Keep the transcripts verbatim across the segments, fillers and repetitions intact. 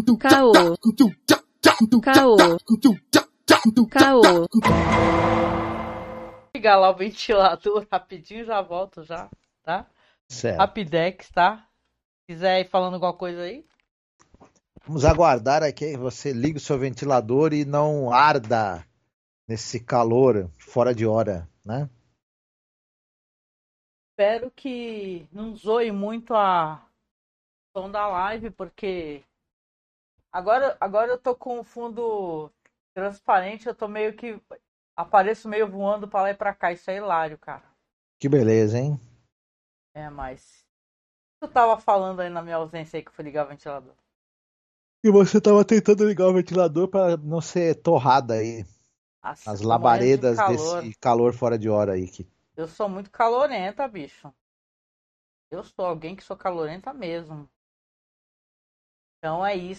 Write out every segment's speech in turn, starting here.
Caô. Caô. Caô. Ligar lá o ventilador rapidinho, já volto já, tá? Certo. Rapidex, tá? Se quiser ir falando alguma coisa aí. Vamos aguardar aqui que você ligue o seu ventilador e não arda nesse calor fora de hora, né? Espero que não zoe muito a som da live, porque agora, agora eu tô com o fundo transparente, eu tô meio que apareço meio voando pra lá e pra cá. Isso é hilário, cara. Que beleza, hein? É, mas eu tava falando aí na minha ausência aí que eu fui ligar o ventilador. E você estava tentando ligar o ventilador para não ser torrada aí Nossa, nas tô morrendo de labaredas calor. desse calor fora de hora aí. Que... Eu sou muito calorenta, bicho. Eu sou alguém que sou calorenta mesmo. Então é isso.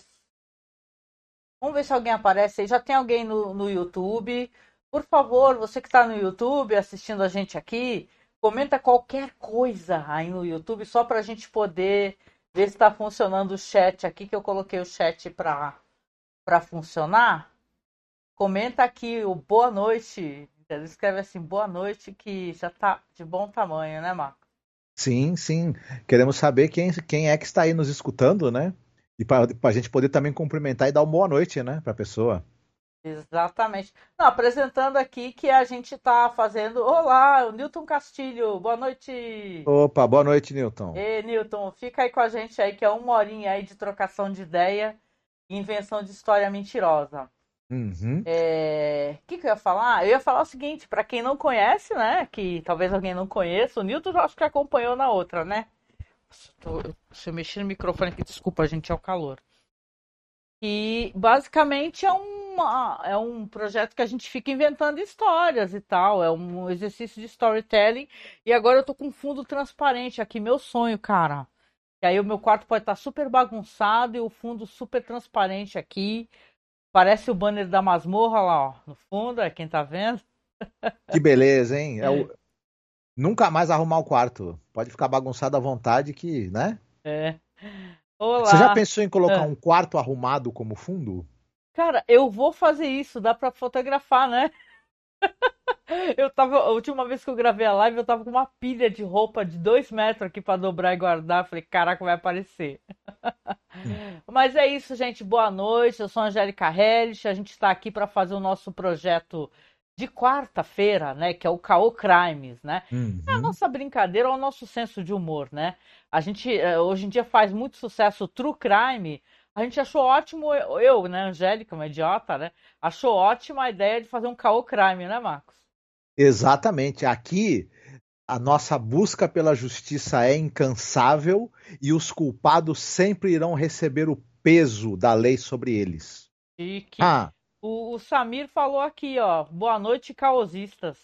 Vamos ver se alguém aparece aí. Já tem alguém no, no YouTube. Por favor, você que está no YouTube assistindo a gente aqui, comenta qualquer coisa aí no YouTube, só para a gente poder ver se está funcionando o chat aqui, que eu coloquei o chat para para funcionar. Comenta aqui o boa noite. Ele escreve assim, boa noite, que já tá de bom tamanho, né, Marco? Sim, sim. Queremos saber quem, quem é que está aí nos escutando, né? E para a gente poder também cumprimentar e dar uma boa noite, né, para a pessoa. Exatamente. Não, apresentando aqui que a gente está fazendo. Olá, o Newton Castilho, boa noite. Opa, boa noite, Newton. Ei, Newton, fica aí com a gente aí, que é uma horinha aí de trocação de ideia e invenção de história mentirosa. Uhum. É... O que, que eu ia falar? Eu ia falar o seguinte, para quem não conhece, né, que talvez alguém não conheça, o Newton já acho que acompanhou na outra, né? Tô... Deixa eu mexer no microfone aqui, desculpa, gente, é o calor. E basicamente é uma, é um projeto que a gente fica inventando histórias e tal. É um exercício de storytelling. E agora eu tô com um fundo transparente aqui, meu sonho, cara. E aí o meu quarto pode estar super bagunçado e o fundo super transparente aqui. Parece o banner da masmorra lá, ó, no fundo, é quem tá vendo. Que beleza, hein? É o... Nunca mais arrumar o quarto. Pode ficar bagunçado à vontade que, né? É. Você já Olá. pensou em colocar É. um quarto arrumado como fundo? Cara, eu vou fazer isso, dá pra fotografar, né? Eu tava, a última vez que eu gravei a live, eu tava com uma pilha de roupa de dois metros aqui pra dobrar e guardar. Falei, caraca, vai aparecer. Hum. Mas é isso, gente. Boa noite. Eu sou a Angélica Hellish. A gente está aqui para fazer o nosso projeto de quarta-feira, né? Que é o Caô Crimes, né? É a Uhum. nossa brincadeira, é o nosso senso de humor, né? A gente hoje em dia faz muito sucesso o True Crime. A gente achou ótimo, eu, né, Angélica, uma idiota, né? Achou ótima a ideia de fazer um Caô Crime, né, Marcos? Exatamente. Aqui a nossa busca pela justiça é incansável e os culpados sempre irão receber o peso da lei sobre eles. Chique. Ah. O, o Samir falou aqui, ó. Boa noite, caosistas.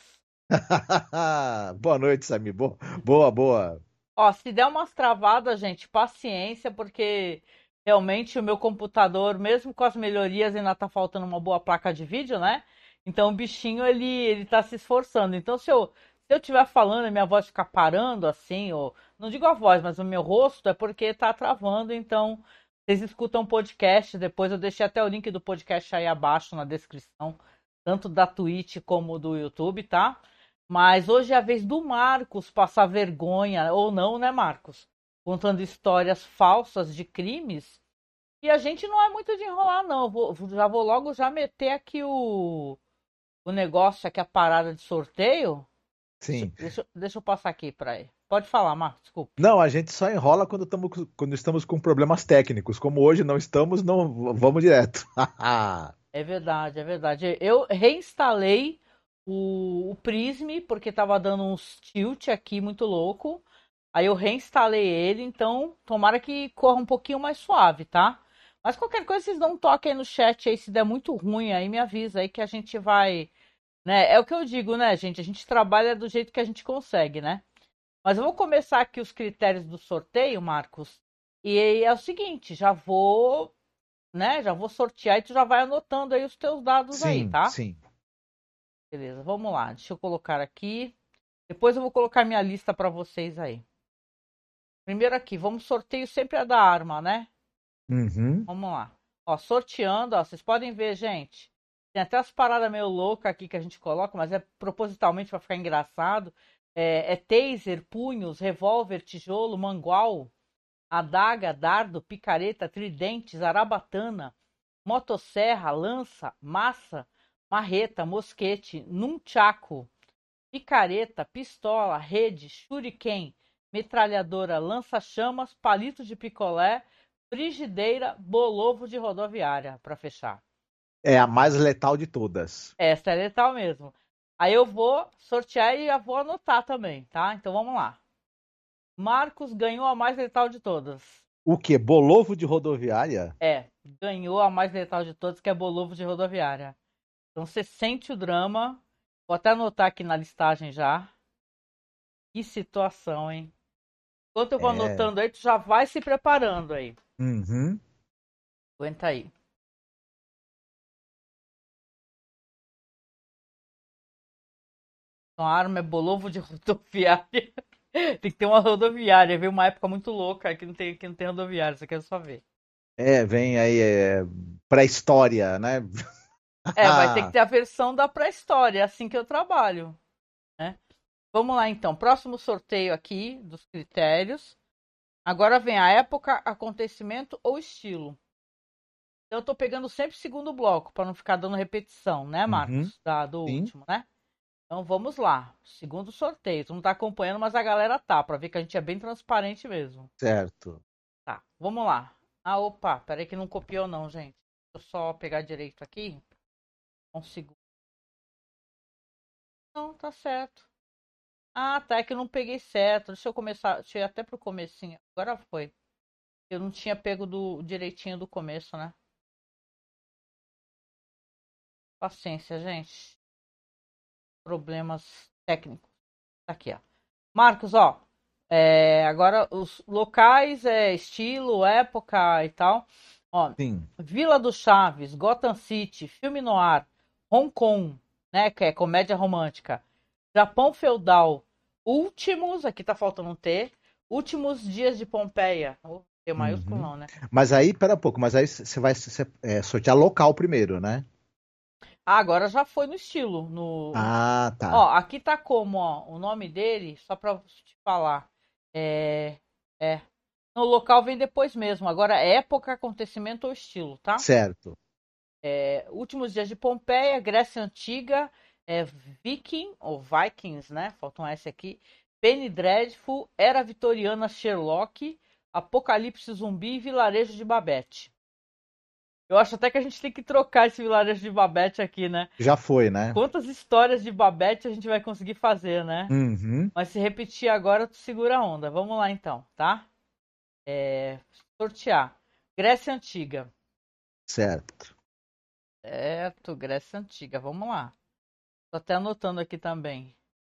Boa noite, Samir. Boa, boa, boa. Ó, se der umas travadas, gente, paciência, porque realmente o meu computador, mesmo com as melhorias, ainda tá faltando uma boa placa de vídeo, né? Então o bichinho, ele, ele tá se esforçando. Então se eu, se eu estiver falando e minha voz ficar parando assim, ou não digo a voz, mas o meu rosto, é porque tá travando. Então vocês escutam o podcast, depois eu deixei até o link do podcast aí abaixo na descrição, tanto da Twitch como do YouTube, tá? Mas hoje é a vez do Marcos passar vergonha, ou não, né, Marcos? Contando histórias falsas de crimes. E a gente não é muito de enrolar, não. Eu vou, já vou logo já meter aqui o, o negócio, aqui a parada de sorteio. Deixa, Sim. deixa, deixa eu passar aqui para ele. Pode falar, Marcos, desculpe. Não, a gente só enrola quando, tamo, quando estamos com problemas técnicos. Como hoje não estamos, não vamos direto. É verdade, é verdade. Eu reinstalei o, o Prism, porque tava dando uns tilt aqui muito louco. Aí eu reinstalei ele, então tomara que corra um pouquinho mais suave, tá? Mas qualquer coisa, vocês dão um toque aí no chat aí, se der muito ruim, aí me avisa aí que a gente vai, né? É o que eu digo, né, gente? A gente trabalha do jeito que a gente consegue, né? Mas eu vou começar aqui os critérios do sorteio, Marcos. E é o seguinte, já vou, né? Já vou sortear e tu já vai anotando aí os teus dados aí, Sim, tá? sim. Beleza, vamos lá. Deixa eu colocar aqui. Depois eu vou colocar minha lista para vocês aí. Primeiro aqui, vamos sorteio sempre a da arma, né? Uhum. Vamos lá. Ó, sorteando, ó, vocês podem ver, gente. Tem até as paradas meio loucas aqui que a gente coloca, mas é propositalmente para ficar engraçado. É, é taser, punhos, revólver, tijolo, mangual, adaga, dardo, picareta, tridente, zarabatana, motosserra, lança, massa, marreta, mosquete, nunchaku, picareta, pistola, rede, shuriken, metralhadora, lança-chamas, palito de picolé, frigideira, bolovo de rodoviária, para fechar. É a mais letal de todas. Essa é letal mesmo. Aí eu vou sortear e eu vou anotar também, tá? Então vamos lá. Marcos ganhou a mais letal de todas. O quê? Bolovo de rodoviária? É, ganhou a mais letal de todas, que é bolovo de rodoviária. Então você sente o drama. Vou até anotar aqui na listagem já. Que situação, hein? Enquanto eu vou É. anotando aí, tu já vai se preparando aí. Uhum. Aguenta aí. Então, a arma é bolovo de rodoviária. Tem que ter uma rodoviária. Veio uma época muito louca que não tem, que não tem rodoviária. Você quer só ver. É, vem aí é, pré-história, né? É, vai ter que ter a versão da pré-história. É assim que eu trabalho, né? Vamos lá, então. Próximo sorteio aqui dos critérios. Agora vem a época, acontecimento ou estilo. Então, eu tô pegando sempre o segundo bloco, para não ficar dando repetição, né, Marcos? Uhum. Da, do Sim. último, né? Então, vamos lá. Segundo sorteio. Tu não tá acompanhando, mas a galera tá, para ver que a gente é bem transparente mesmo. Certo. Tá, vamos lá. Ah, opa, peraí que não copiou não, gente. Deixa eu só pegar direito aqui. Um segundo. Não, tá certo. Ah, tá, é que eu não peguei certo. Deixa eu começar, deixa eu ir até pro comecinho. Agora foi. Eu não tinha pego do direitinho do começo, né? Paciência, gente. Problemas técnicos. Tá aqui, ó. Marcos, ó. É, agora os locais, é estilo, época e tal. Ó, Sim. Vila do Chaves, Gotham City, filme noir, Hong Kong, né, que é comédia romântica, Japão feudal, últimos, aqui tá faltando um T, últimos dias de Pompeia. Oh, T maiúsculo Uhum. não, né? Mas aí, pera um pouco, mas aí você vai cê, é, sortear local primeiro, né? Ah, agora já foi no estilo, no... Ah, Ó, tá. aqui tá como, ó, o nome dele, só pra te falar, é... é... No local vem depois mesmo, agora é época, acontecimento ou estilo, tá? Certo. É, últimos dias de Pompeia, Grécia Antiga, é, Viking, ou Vikings, né? Falta um S aqui. Penny Dreadful, Era Vitoriana Sherlock, Apocalipse Zumbi e Vilarejo de Babette. Eu acho até que a gente tem que trocar esse Vilarejo de Babette aqui, né? Já foi, né? Quantas histórias de Babette a gente vai conseguir fazer, né? Uhum. Mas se repetir agora, tu segura a onda. Vamos lá então, tá? É, sortear. Grécia Antiga. Certo. Certo, Grécia Antiga. Vamos lá. Tô até anotando aqui também.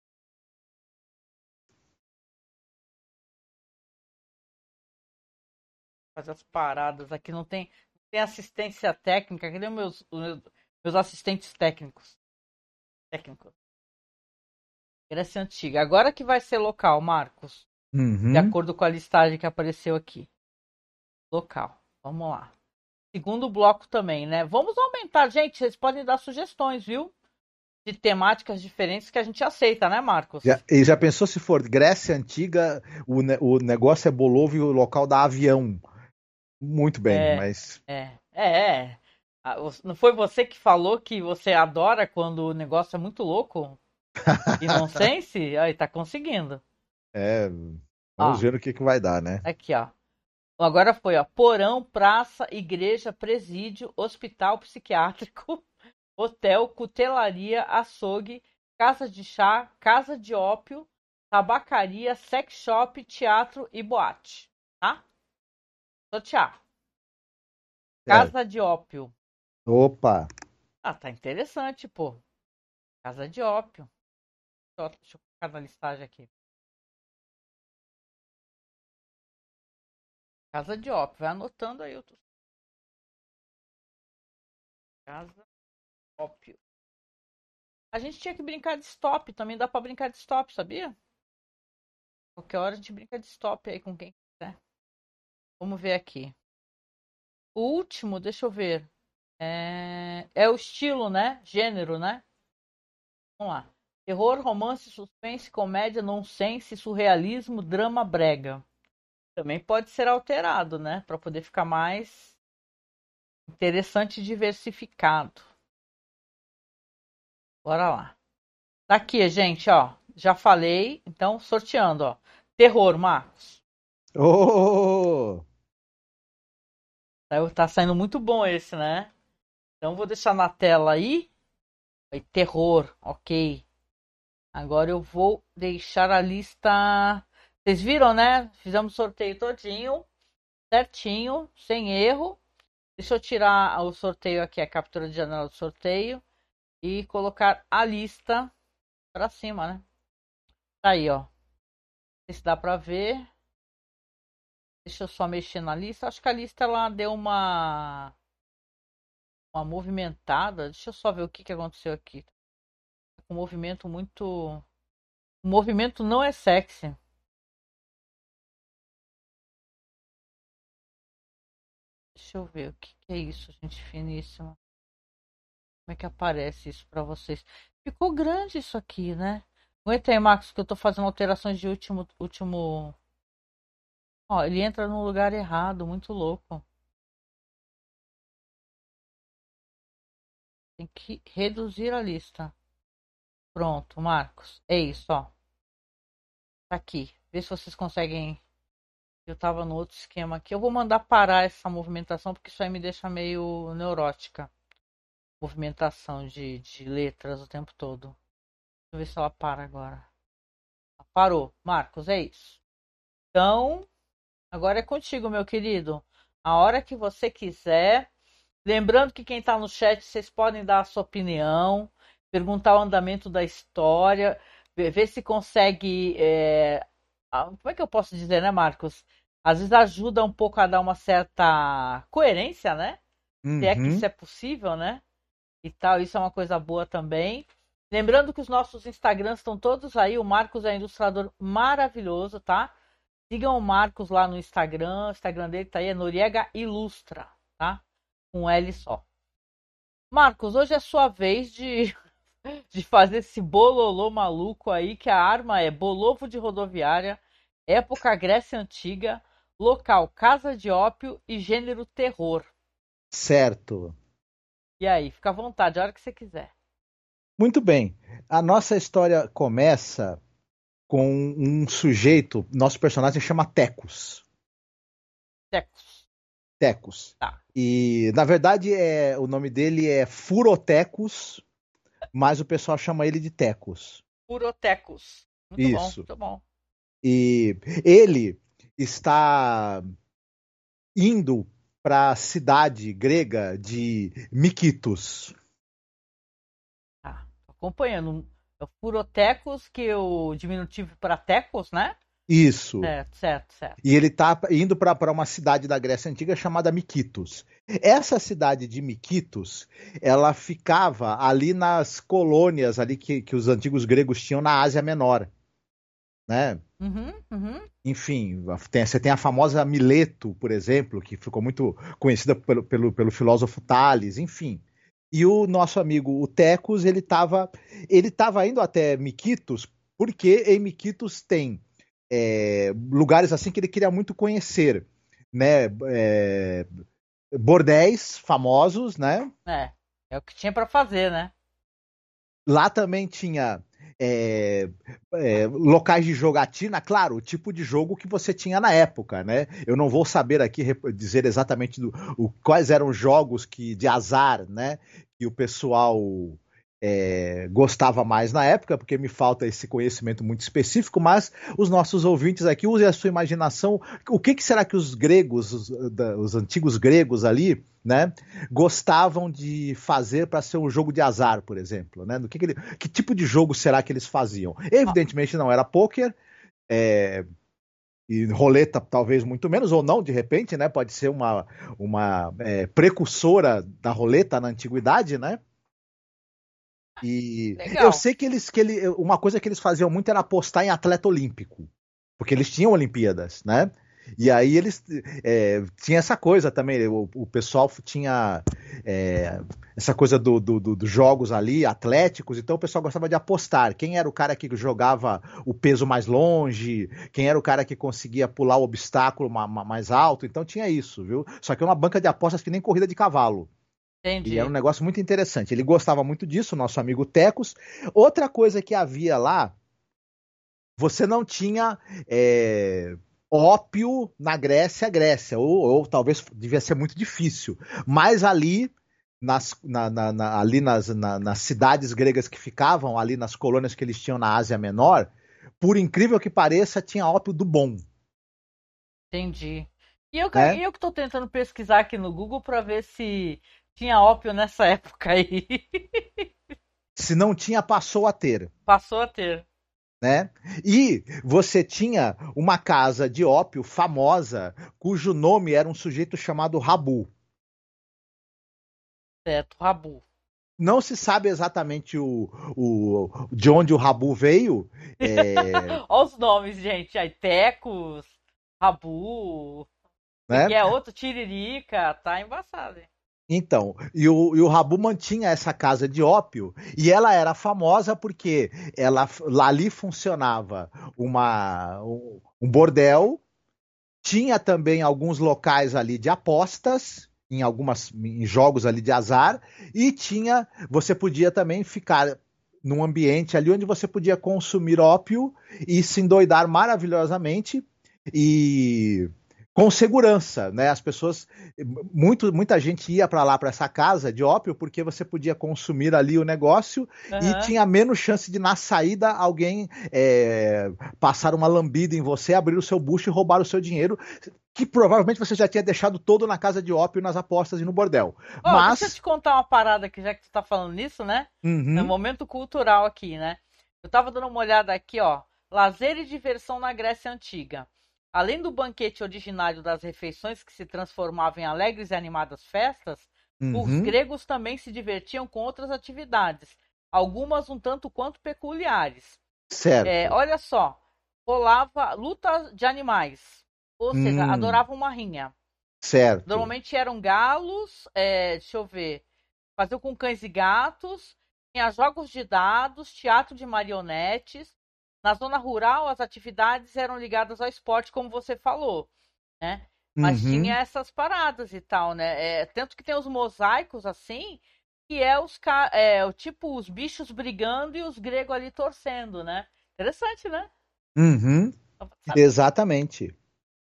Fazer as paradas aqui. Não tem, não tem assistência técnica. Cadê meus, os meus, meus assistentes técnicos? Técnicos. Grécia Antiga. Agora que vai ser local, Marcos. De Uhum. acordo com a listagem que apareceu aqui. Local. Vamos lá. Segundo bloco também, né? Vamos aumentar, gente. Vocês podem dar sugestões, viu? De temáticas diferentes que a gente aceita, né, Marcos? Já, e já pensou se for Grécia Antiga, o, ne- o negócio é Bolovo e o local da avião? Muito bem, É, mas. é, é, é. Ah, o- Não foi você que falou que você adora quando o negócio é muito louco? E nonsense? Aí tá conseguindo. É, vamos Ó, ver o que, que vai dar, né? aqui, ó. Agora foi, ó. Porão, praça, igreja, presídio, hospital psiquiátrico, hotel, cutelaria, açougue, casa de chá, casa de ópio, tabacaria, sex shop, teatro e boate. Tá? Sortear. Certo. Casa de ópio. Opa, Ah, tá interessante, pô. Casa de ópio. Ó, deixa eu colocar na listagem aqui. Casa de ópio. Vai anotando aí. Outro. Casa de ópio. A gente tinha que brincar de stop. Também dá pra brincar de stop, sabia? Qualquer hora a gente brinca de stop aí com quem quiser. Vamos ver aqui. O último, deixa eu ver. É, é o estilo, né? Gênero, né? Vamos lá. Terror, romance, suspense, comédia, nonsense, surrealismo, drama, brega. Também pode ser alterado, né? Para poder ficar mais interessante e diversificado. Bora lá. Tá aqui, gente, ó. Já falei, então sorteando, ó. Terror, Marcos. Oh! Tá, tá saindo muito bom esse, né? Então vou deixar na tela aí. Aí, terror, ok. Agora eu vou deixar a lista. Vocês viram, né? Fizemos sorteio todinho, certinho, sem erro. Deixa eu tirar o sorteio aqui, a captura de janela do sorteio e colocar a lista para cima, né? Tá aí, ó. Não sei se dá para ver. Deixa eu só mexer na lista. Acho que a lista ela deu uma uma movimentada. Deixa eu só ver o que que aconteceu aqui. Um movimento muito. O movimento não é sexy. Deixa eu ver o que que é isso, gente finíssima. Como é que aparece isso para vocês? Ficou grande isso aqui, né? Aguenta aí, Marcos, que eu tô fazendo alterações de último, último. Ó, ele entra no lugar errado, muito louco. Tem que reduzir a lista. Pronto, Marcos. É isso, ó. Tá aqui. Vê se vocês conseguem. Eu tava no outro esquema aqui. Eu vou mandar parar essa movimentação, porque isso aí me deixa meio neurótica. Movimentação de, de letras o tempo todo. Deixa eu ver se ela para agora. Parou. Marcos, é isso. Então, agora é contigo, meu querido. A hora que você quiser. Lembrando que quem está no chat, vocês podem dar a sua opinião, perguntar o andamento da história, ver, ver se consegue. É... Como é que eu posso dizer, né, Marcos? Às vezes ajuda um pouco a dar uma certa coerência, né? Uhum. Se é que isso é possível, né? E tal, isso é uma coisa boa também. Lembrando que os nossos Instagrams estão todos aí. O Marcos é um ilustrador maravilhoso, tá? Sigam o Marcos lá no Instagram. O Instagram dele tá aí, é Noriega Ilustra, tá? Com L só. Marcos, hoje é sua vez de, de fazer esse bololô maluco aí, que a arma é bolovo de rodoviária, época Grécia Antiga, local casa de ópio e gênero terror. Certo. E aí, fica à vontade, a hora que você quiser. Muito bem. A nossa história começa com um sujeito, nosso personagem chama Tecos. Tecos. Tecos. Tá. E, na verdade, é, o nome dele é Furotecos, mas o pessoal chama ele de Tecos. Furotecos. Muito Isso. bom, muito bom. E ele está indo para a cidade grega de Mikitos. Tá, acompanhando. É o Furotecos, que é o diminutivo para Tecos, né? Isso. Certo, certo, certo. E ele está indo para uma cidade da Grécia Antiga chamada Mikitos. Essa cidade de Mikitos, ela ficava ali nas colônias ali que, que os antigos gregos tinham na Ásia Menor, né? Uhum, uhum. Enfim, tem, você tem a famosa Mileto, por exemplo, que ficou muito conhecida pelo, pelo, pelo filósofo Tales, enfim. E o nosso amigo, o Tecos, ele estava ele tava indo até Mikitos, porque em Mikitos tem é, lugares assim que ele queria muito conhecer, né? É, bordéis famosos, né? É, é o que tinha para fazer, né? Lá também tinha é, é, locais de jogatina, claro, o tipo de jogo que você tinha na época, né? Eu não vou saber aqui dizer exatamente do, o, quais eram os jogos que, de azar, né? Que o pessoal é, gostava mais na época, porque me falta esse conhecimento muito específico, mas os nossos ouvintes aqui, usem a sua imaginação. O que, que será que os gregos, os, os antigos gregos ali, né, gostavam de fazer para ser um jogo de azar, por exemplo, né? Do que, que, ele, que tipo de jogo será que eles faziam? Evidentemente não era pôquer, é, e roleta talvez muito menos, ou não, de repente, né? Pode ser uma, uma é, precursora da roleta na antiguidade, né? E Legal. eu sei que eles que ele, uma coisa que eles faziam muito era apostar em atleta olímpico, porque eles tinham Olimpíadas, né? E aí eles é, tinha essa coisa também, o, o pessoal tinha é, essa coisa dos do, do, do jogos ali, atléticos, então o pessoal gostava de apostar. Quem era o cara que jogava o peso mais longe, quem era o cara que conseguia pular o obstáculo ma, ma, mais alto, então tinha isso, viu? Só que é uma banca de apostas que nem corrida de cavalo. Entendi. E era um negócio muito interessante. Ele gostava muito disso, nosso amigo Tecos. Outra coisa que havia lá, você não tinha é, ópio na Grécia, Grécia, ou, ou talvez devia ser muito difícil. Mas ali, nas, na, na, na, ali nas, na, nas cidades gregas que ficavam, ali nas colônias que eles tinham na Ásia Menor, por incrível que pareça, tinha ópio do bom. Entendi. E eu, Né? eu que estou tentando pesquisar aqui no Google para ver se tinha ópio nessa época aí. Se não tinha, passou a ter. Passou a ter. Né? E você tinha uma casa de ópio famosa, cujo nome era um sujeito chamado Rabu. Certo, Rabu. Não se sabe exatamente o, o, de onde o Rabu veio. É... Olha os nomes, gente. Aí, Tecos, Rabu, né? que é outro, Tiririca, tá embaçado, hein? Então, e o, e o Rabu mantinha essa casa de ópio, e ela era famosa porque ela, lá ali funcionava uma, um, um bordel, tinha também alguns locais ali de apostas, em algumas em jogos ali de azar, e tinha, você podia também ficar num ambiente ali onde você podia consumir ópio e se endoidar maravilhosamente, e com segurança, né? As pessoas, muito, muita gente ia para lá, para essa casa de ópio, porque você podia consumir ali o negócio Uhum. e tinha menos chance de, na saída, alguém é, passar uma lambida em você, abrir o seu bucho e roubar o seu dinheiro, que provavelmente você já tinha deixado todo na casa de ópio, nas apostas e no bordel. Oh, Mas... deixa eu te contar uma parada aqui, já que tu tá falando nisso, né? Uhum. É um momento cultural aqui, né? Eu tava dando uma olhada aqui, ó. Lazer e diversão na Grécia Antiga. Além do banquete originário das refeições que se transformavam em alegres e animadas festas, uhum. os gregos também se divertiam com outras atividades, algumas um tanto quanto peculiares. Certo. É, olha só, rolava luta de animais, ou seja, hum. adoravam uma rinha. Certo. Normalmente eram galos, é, deixa eu ver, faziam com cães e gatos, tinha jogos de dados, teatro de marionetes. Na zona rural, as atividades eram ligadas ao esporte, como você falou, né? Mas uhum. tinha essas paradas e tal, né? É, tanto que tem os mosaicos, assim, que é os é, tipo os bichos brigando e os gregos ali torcendo, né? Interessante, né? Uhum. Exatamente.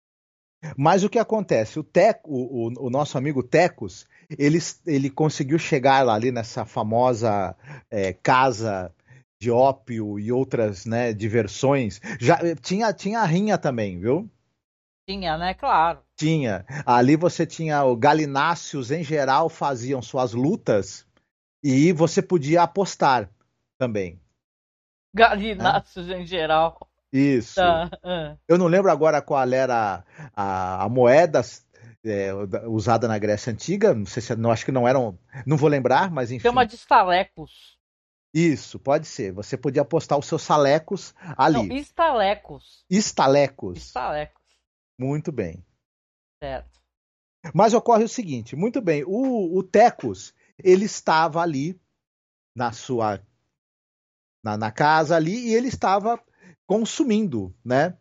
Mas o que acontece? O, Teco, o, o nosso amigo Tecos, ele, ele conseguiu chegar lá, ali nessa famosa é, casa de ópio e outras, né, diversões. Já tinha, tinha a rinha também, viu? Tinha, né? Claro. Tinha. Ali você tinha o galináceos, em geral, faziam suas lutas e você podia apostar também. Galináceos, né? Em geral. Isso. Tá. Uh. Eu não lembro agora qual era a, a moeda é, usada na Grécia Antiga. Não sei se não acho que não eram. Não vou lembrar, mas enfim. Chama de estalecos. Isso, pode ser. Você podia apostar os seus salecos ali. Não, estalecos. Estalecos. Estalecos. Muito bem. Certo. Mas ocorre o seguinte, muito bem, o, o Tecos, ele estava ali na sua na, na casa ali e ele estava consumindo, né?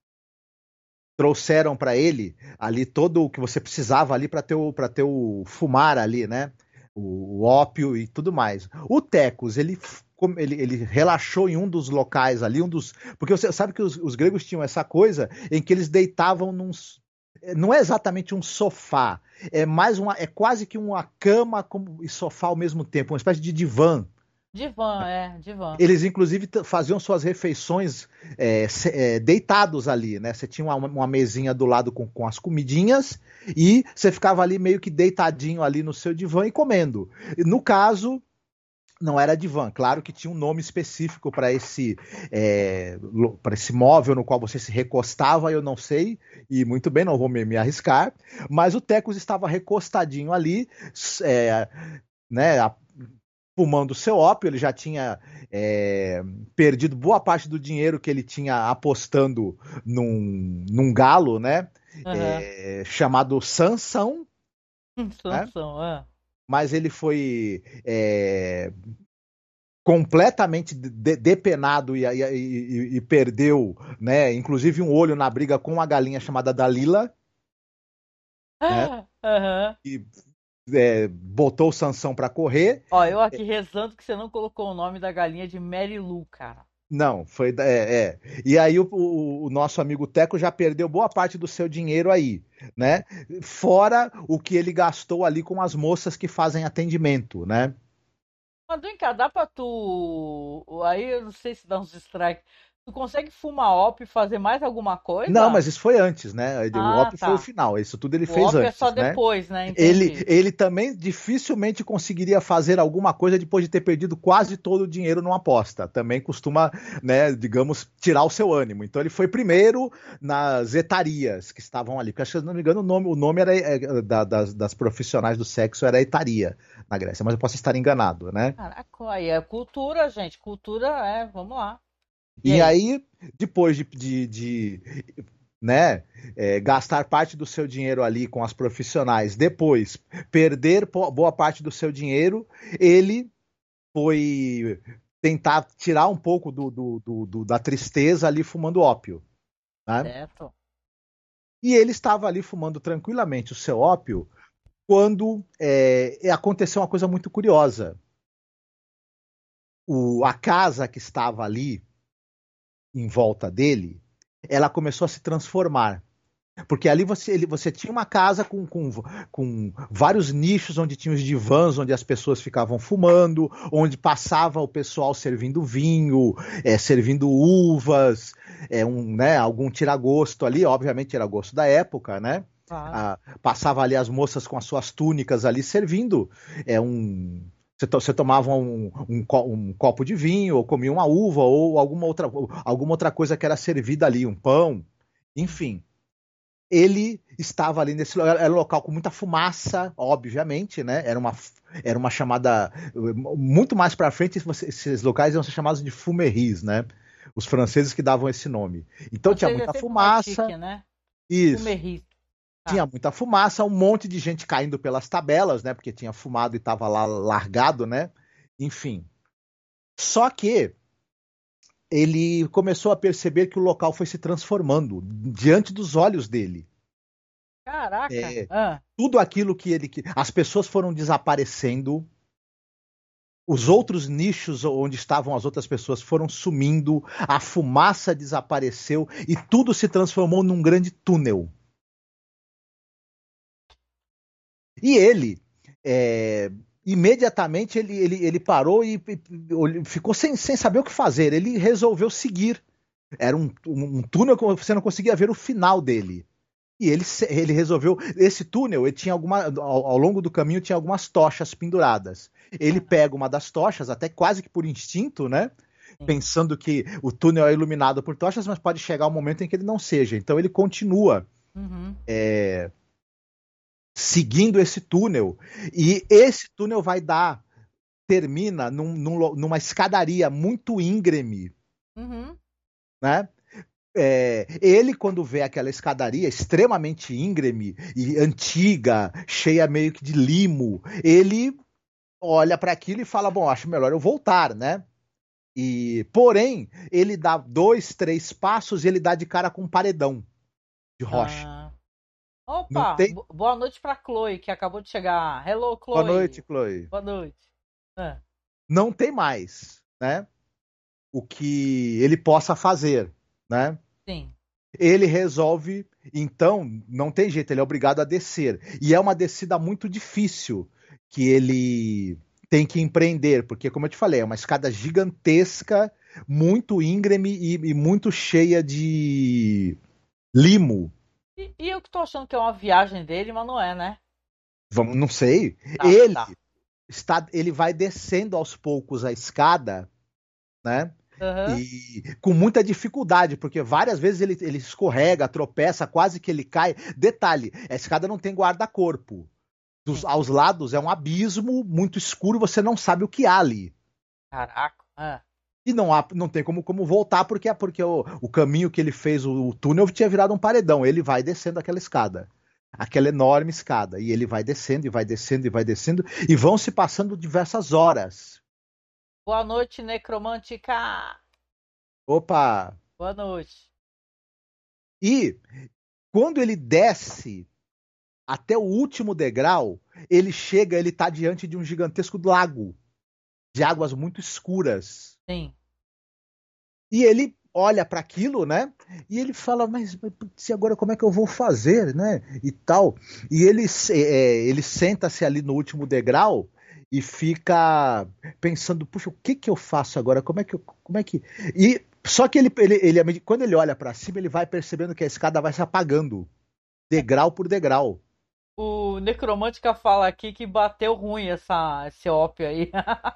Trouxeram para ele ali todo o que você precisava ali para ter o para ter o fumar ali, né? O, o ópio e tudo mais. O Tecos, ele Ele, ele relaxou em um dos locais ali, um dos. Porque você sabe que os, os gregos tinham essa coisa em que eles deitavam num. Não é exatamente um sofá, é mais uma. É quase que uma cama e sofá ao mesmo tempo, uma espécie de divã. Divã, é, divã. Eles, inclusive, faziam suas refeições é, é, deitados ali, né? Você tinha uma, uma mesinha do lado com, com as comidinhas e você ficava ali meio que deitadinho ali no seu divã e comendo. No caso. Não era divã, claro que tinha um nome específico para esse, é, para esse móvel no qual você se recostava, eu não sei, e muito bem, não vou me, me arriscar, mas o Tecos estava recostadinho ali, é, né, fumando seu ópio, ele já tinha é, perdido boa parte do dinheiro que ele tinha apostando num, num galo, né? Aham. é, chamado Sansão, né? Sansão, é. Mas ele foi é, completamente de- depenado e, e- e- e perdeu, né? Inclusive um olho na briga com uma galinha chamada Dalila, né? Aham. E é, botou o Sansão para correr. Ó, eu aqui rezando que você não colocou o nome da galinha de Mary Lou, cara. Não, foi. É, é. E aí o, o- o nosso amigo Teco já perdeu boa parte do seu dinheiro aí, né? Fora o que ele gastou ali com as moças que fazem atendimento, né? Mas vem cá, dá pra tu. Aí eu não sei se dá uns strikes. Tu consegue fumar op e fazer mais alguma Não, coisa? mas isso foi antes, né? O Ah, ópio foi o tá. final. Isso tudo ele O fez op é só antes, né? depois, né? Ele, Entendi. ele também dificilmente conseguiria fazer alguma coisa depois de ter perdido quase todo o dinheiro numa aposta. Também costuma, né, digamos, tirar o seu ânimo. Então ele foi primeiro nas etarias que estavam ali. Porque, acho que, se não me engano, o nome, o nome era, é, da- das, das profissionais do sexo era etaria na Grécia, mas eu posso estar enganado, né? Caraca, aí é cultura, gente. Cultura é, vamos lá. E E aí? aí, depois de, de, de, né, é, gastar parte do seu dinheiro ali com as profissionais, depois perder po- boa parte do seu dinheiro, ele foi tentar tirar um pouco do, do- do- do- da tristeza ali fumando ópio, né? Certo. E ele estava ali fumando tranquilamente o seu ópio quando é, aconteceu uma coisa muito curiosa. O, a casa que estava ali em volta dele, ela começou a se transformar. Porque ali você, ele, você tinha uma casa com, com, com vários nichos onde tinha os divãs, onde as pessoas ficavam fumando, onde passava o pessoal servindo vinho, é, servindo uvas, é, um, né, algum tiragosto ali, obviamente tiragosto da época, né? Claro. Ah, passava ali as moças com as suas túnicas ali servindo é um você, to, você tomava um, um, um, copo de vinho, ou comia uma uva, ou alguma outra, alguma outra coisa que era servida ali, um pão, enfim. Ele estava ali nesse lugar, era um local com muita fumaça, obviamente, né? Era uma, era uma chamada muito mais para frente, esses locais iam ser chamados de fumeries, né? Os franceses que davam esse nome. Então tinha Francês é muita sempre mais fumaça, chique, né? isso. Fumerie. Tinha Tá. muita fumaça, um monte de gente caindo pelas tabelas, né? Porque tinha fumado e estava lá largado, né? Enfim. Só que ele começou a perceber que o local foi se transformando diante dos olhos dele. Caraca. É, Ah. tudo aquilo que ele. As pessoas foram desaparecendo, os outros nichos onde estavam as outras pessoas foram sumindo, a fumaça desapareceu e tudo se transformou num grande túnel. E ele, é, imediatamente, ele, ele, ele parou e, e ficou sem, sem saber o que fazer. Ele resolveu seguir. Era um, um, um túnel que você não conseguia ver o final dele. E ele, ele resolveu. Esse túnel, ele tinha alguma, ao, ao longo do caminho, tinha algumas tochas penduradas. Ele pega uma das tochas, até quase que por instinto, né? Sim. Pensando que o túnel é iluminado por tochas, mas pode chegar um momento em que ele não seja. Então ele continua. Uhum. É, seguindo esse túnel. E esse túnel vai dar, termina num, num, numa escadaria muito íngreme, Uhum. né? É, ele, quando vê aquela escadaria extremamente íngreme e antiga, cheia meio que de limo, ele olha para aquilo e fala: bom, acho melhor eu voltar, né? E, porém, ele dá dois, três passos e ele dá de cara com um paredão de rocha. Ah. Não Opa, tem. bo- boa noite pra Chloe, que acabou de chegar. Hello, Boa noite, Chloe. Chloe. Boa noite. Ah. Não tem mais, né? O que ele possa fazer, né? Sim. Ele resolve, então, não tem jeito, ele é obrigado a descer. E é uma descida muito difícil que ele tem que empreender, porque, como eu te falei, é uma escada gigantesca, muito íngreme e, e muito cheia de limo. E, e eu que tô achando que é uma viagem dele, mas não é, né? Vamos, não sei. Tá, Ele tá. está, ele vai descendo aos poucos a escada, né? Uhum. E com muita dificuldade, porque várias vezes ele, ele escorrega, tropeça, quase que ele cai. Detalhe, a escada não tem guarda-corpo. Dos, aos lados é um abismo muito escuro, você não sabe o que há ali. Caraca. Ah. E não, há, não tem como, como voltar, porque, porque o, o caminho que ele fez, o, o túnel, tinha virado um paredão. Ele vai descendo aquela escada. Aquela enorme escada. E ele vai descendo, e vai descendo, e vai descendo. E vão se passando diversas horas. Boa noite, necromântica. Opa! Boa noite. E quando ele desce até o último degrau, ele chega, ele está diante de um gigantesco lago de águas muito escuras. Sim. E ele olha para aquilo, né? E ele fala, mas se agora como é que eu vou fazer, né? E tal. E ele, é, ele senta-se ali no último degrau e fica pensando, puxa, o que que eu faço agora? Como é que eu, como é que... E só que ele, ele, ele quando ele olha para cima, ele vai percebendo que a escada vai se apagando, degrau por degrau. O Necromântica fala aqui que bateu ruim essa, esse ópio aí.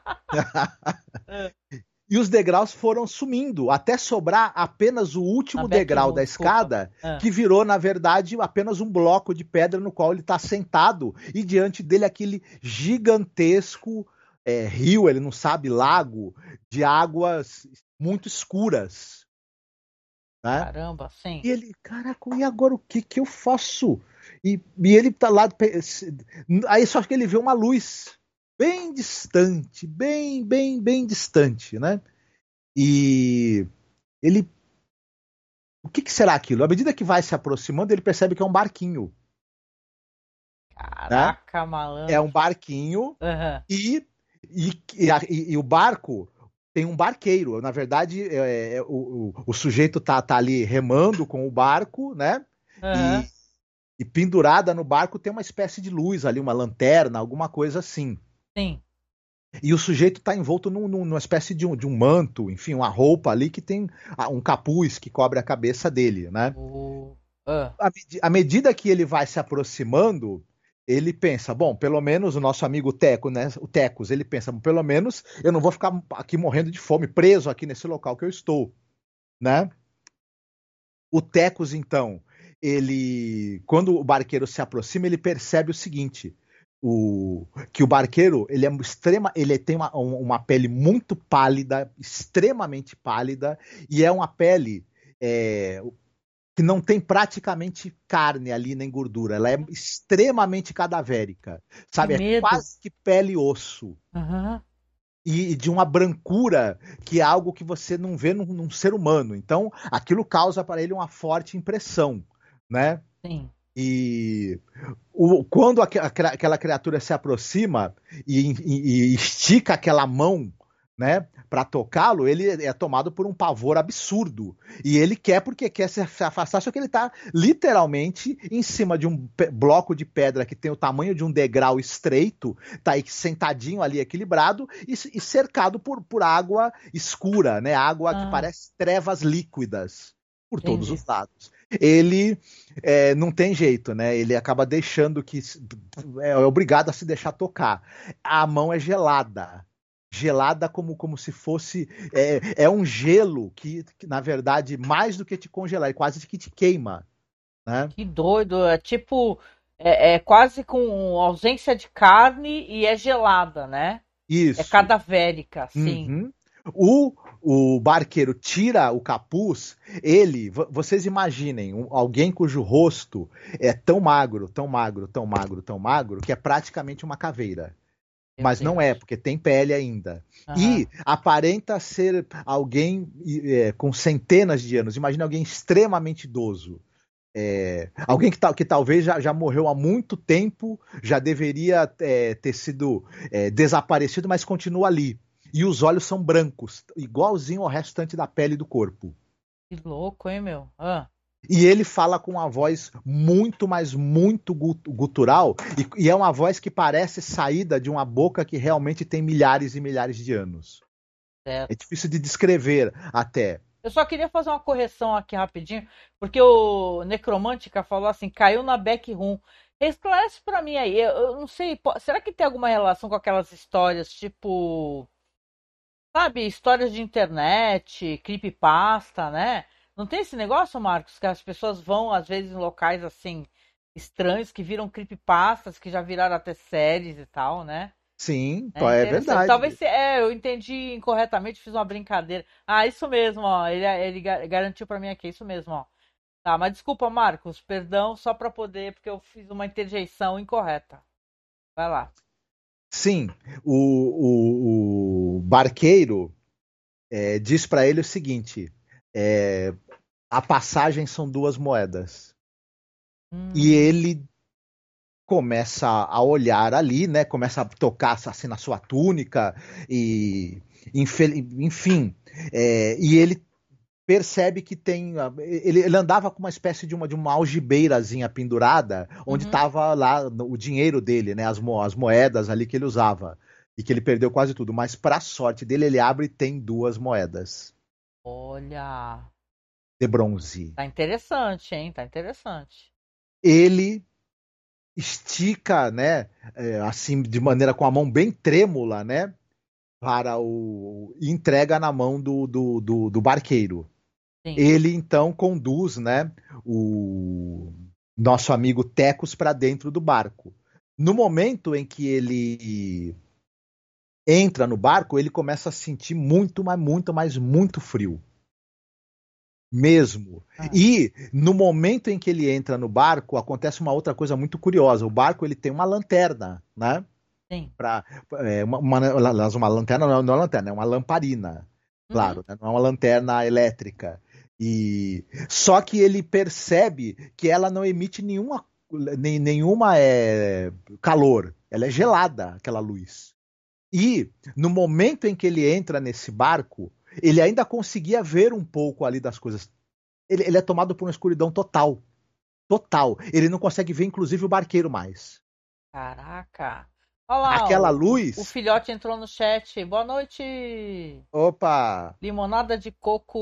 E os degraus foram sumindo, até sobrar apenas o último degrau da escada, que virou, na verdade, apenas um bloco de pedra no qual ele está sentado, e diante dele aquele gigantesco é, rio, ele não sabe, lago, de águas muito escuras. Né? Caramba, sim. E ele, caraca, e agora o que que eu faço? E, e ele tá lá, aí só que ele vê uma luz bem distante, bem, bem, bem distante, né? E ele, o que que será aquilo? À medida que vai se aproximando, ele percebe que é um barquinho. Caraca, né? malandro. É um barquinho Uhum. e, e, e, e o barco tem um barqueiro. Na verdade, é, é, o, o, o sujeito tá, tá ali remando com o barco, né? Uhum. E, e pendurada no barco tem uma espécie de luz ali, uma lanterna, alguma coisa assim. Sim. E o sujeito está envolto num, numa espécie de um, de um manto, enfim, uma roupa ali que tem um capuz que cobre a cabeça dele, né? Uh. Uh. À, à medida que ele vai se aproximando, ele pensa, bom, pelo menos o nosso amigo Teco, né? O Tecos, ele pensa, pelo menos eu não vou ficar aqui morrendo de fome, preso aqui nesse local que eu estou, né? O Tecos, então, ele, quando o barqueiro se aproxima, ele percebe o seguinte: o, que o barqueiro ele é extrema, ele tem uma, uma pele muito pálida, extremamente pálida, e é uma pele é, que não tem praticamente carne ali nem gordura. Ela é extremamente cadavérica, sabe? Que É medo. quase que pele e osso. Uhum. E de uma brancura que é algo que você não vê num, num ser humano. Então, aquilo causa para ele uma forte impressão, né? Sim. E o, quando a, a, aquela criatura se aproxima e, e, e estica aquela mão, né, para tocá-lo, ele é tomado por um pavor absurdo. E ele quer porque quer se afastar, só que ele está literalmente em cima de um bloco de pedra que tem o tamanho de um degrau estreito, tá aí sentadinho ali, equilibrado, e, e cercado por, por água escura, né, água ah. que parece trevas líquidas por Entendi. todos os lados. Ele é, não tem jeito, né? Ele acaba deixando que é obrigado a se deixar tocar. A mão é gelada, gelada como, como se fosse é, é um gelo que, que, na verdade, mais do que te congelar, é quase que te queima, né? Que doido, é tipo é, é quase com ausência de carne e é gelada, né? Isso. É cadavérica, sim. Uhum. O, o barqueiro tira o capuz, ele, vocês imaginem, um, alguém cujo rosto é tão magro, tão magro, tão magro, tão magro, que é praticamente uma caveira. Meu Mas Deus. Não é, porque tem pele ainda. Uhum. E aparenta ser alguém é, com centenas de anos. Imagina alguém extremamente idoso. É, alguém que, que talvez já, já morreu há muito tempo, já deveria é, ter sido é, desaparecido, mas continua ali. E os olhos são brancos, igualzinho ao restante da pele do corpo. Que louco, hein, meu? Ah. E ele fala com uma voz muito, mas muito gutural, e, e é uma voz que parece saída de uma boca que realmente tem milhares e milhares de anos. Certo. É difícil de descrever até. Eu só queria fazer uma correção aqui rapidinho, porque o Necromântica falou assim, caiu na backroom. Esclarece pra mim aí, eu, eu não sei, será que tem alguma relação com aquelas histórias, tipo... Sabe, histórias de internet, creepypasta, né? Não tem esse negócio, Marcos, que as pessoas vão, às vezes, em locais, assim, estranhos, que viram creepypastas, que já viraram até séries e tal, né? Sim, É é interessante. verdade. Talvez se, é, eu entendi incorretamente, fiz uma brincadeira. Ah, isso mesmo, ó. Ele, ele ga- garantiu pra mim aqui, isso mesmo, ó. Tá, mas desculpa, Marcos, perdão, só pra poder, porque eu fiz uma interjeição incorreta. Vai lá. Sim, o, o, o barqueiro é, diz para ele o seguinte: é, a passagem são duas moedas. E Hum, ele começa a olhar ali, né? Começa a tocar assim na sua túnica e enfim, é, e ele percebe que tem. Ele, ele andava com uma espécie de uma, de uma algibeirazinha pendurada, onde uhum. estava lá o dinheiro dele, né? As, mo, as moedas ali que ele usava. E que ele perdeu quase tudo. Mas, para sorte dele, ele abre e tem duas moedas Olha, de bronze. tá interessante, hein? Tá interessante. Ele estica, né? É, assim, de maneira com a mão bem trêmula, né? Para o. E entrega na mão do, do, do, do barqueiro. Sim. Ele então conduz, né, o nosso amigo Tecos para dentro do barco. No momento em que ele entra no barco, ele começa a sentir muito, mas muito, mas muito frio. Mesmo. Ah, E no momento em que ele entra no barco, acontece uma outra coisa muito curiosa. O barco ele tem uma lanterna, né? sim. Pra, é, uma, uma, uma lanterna não é uma lanterna, é uma lamparina, Uhum. claro, né? Não é uma lanterna elétrica. E só que ele percebe que ela não emite nenhuma, nem, nenhuma é, calor. Ela é gelada, aquela luz. E no momento em que ele entra nesse barco, ele ainda conseguia ver um pouco ali das coisas. Ele, ele é tomado por uma escuridão total. Total. Ele não consegue ver, inclusive, o barqueiro mais. Caraca. Olha lá, Aquela o, o, o luz. filhote entrou no chat. Boa noite. Opa! Limonada de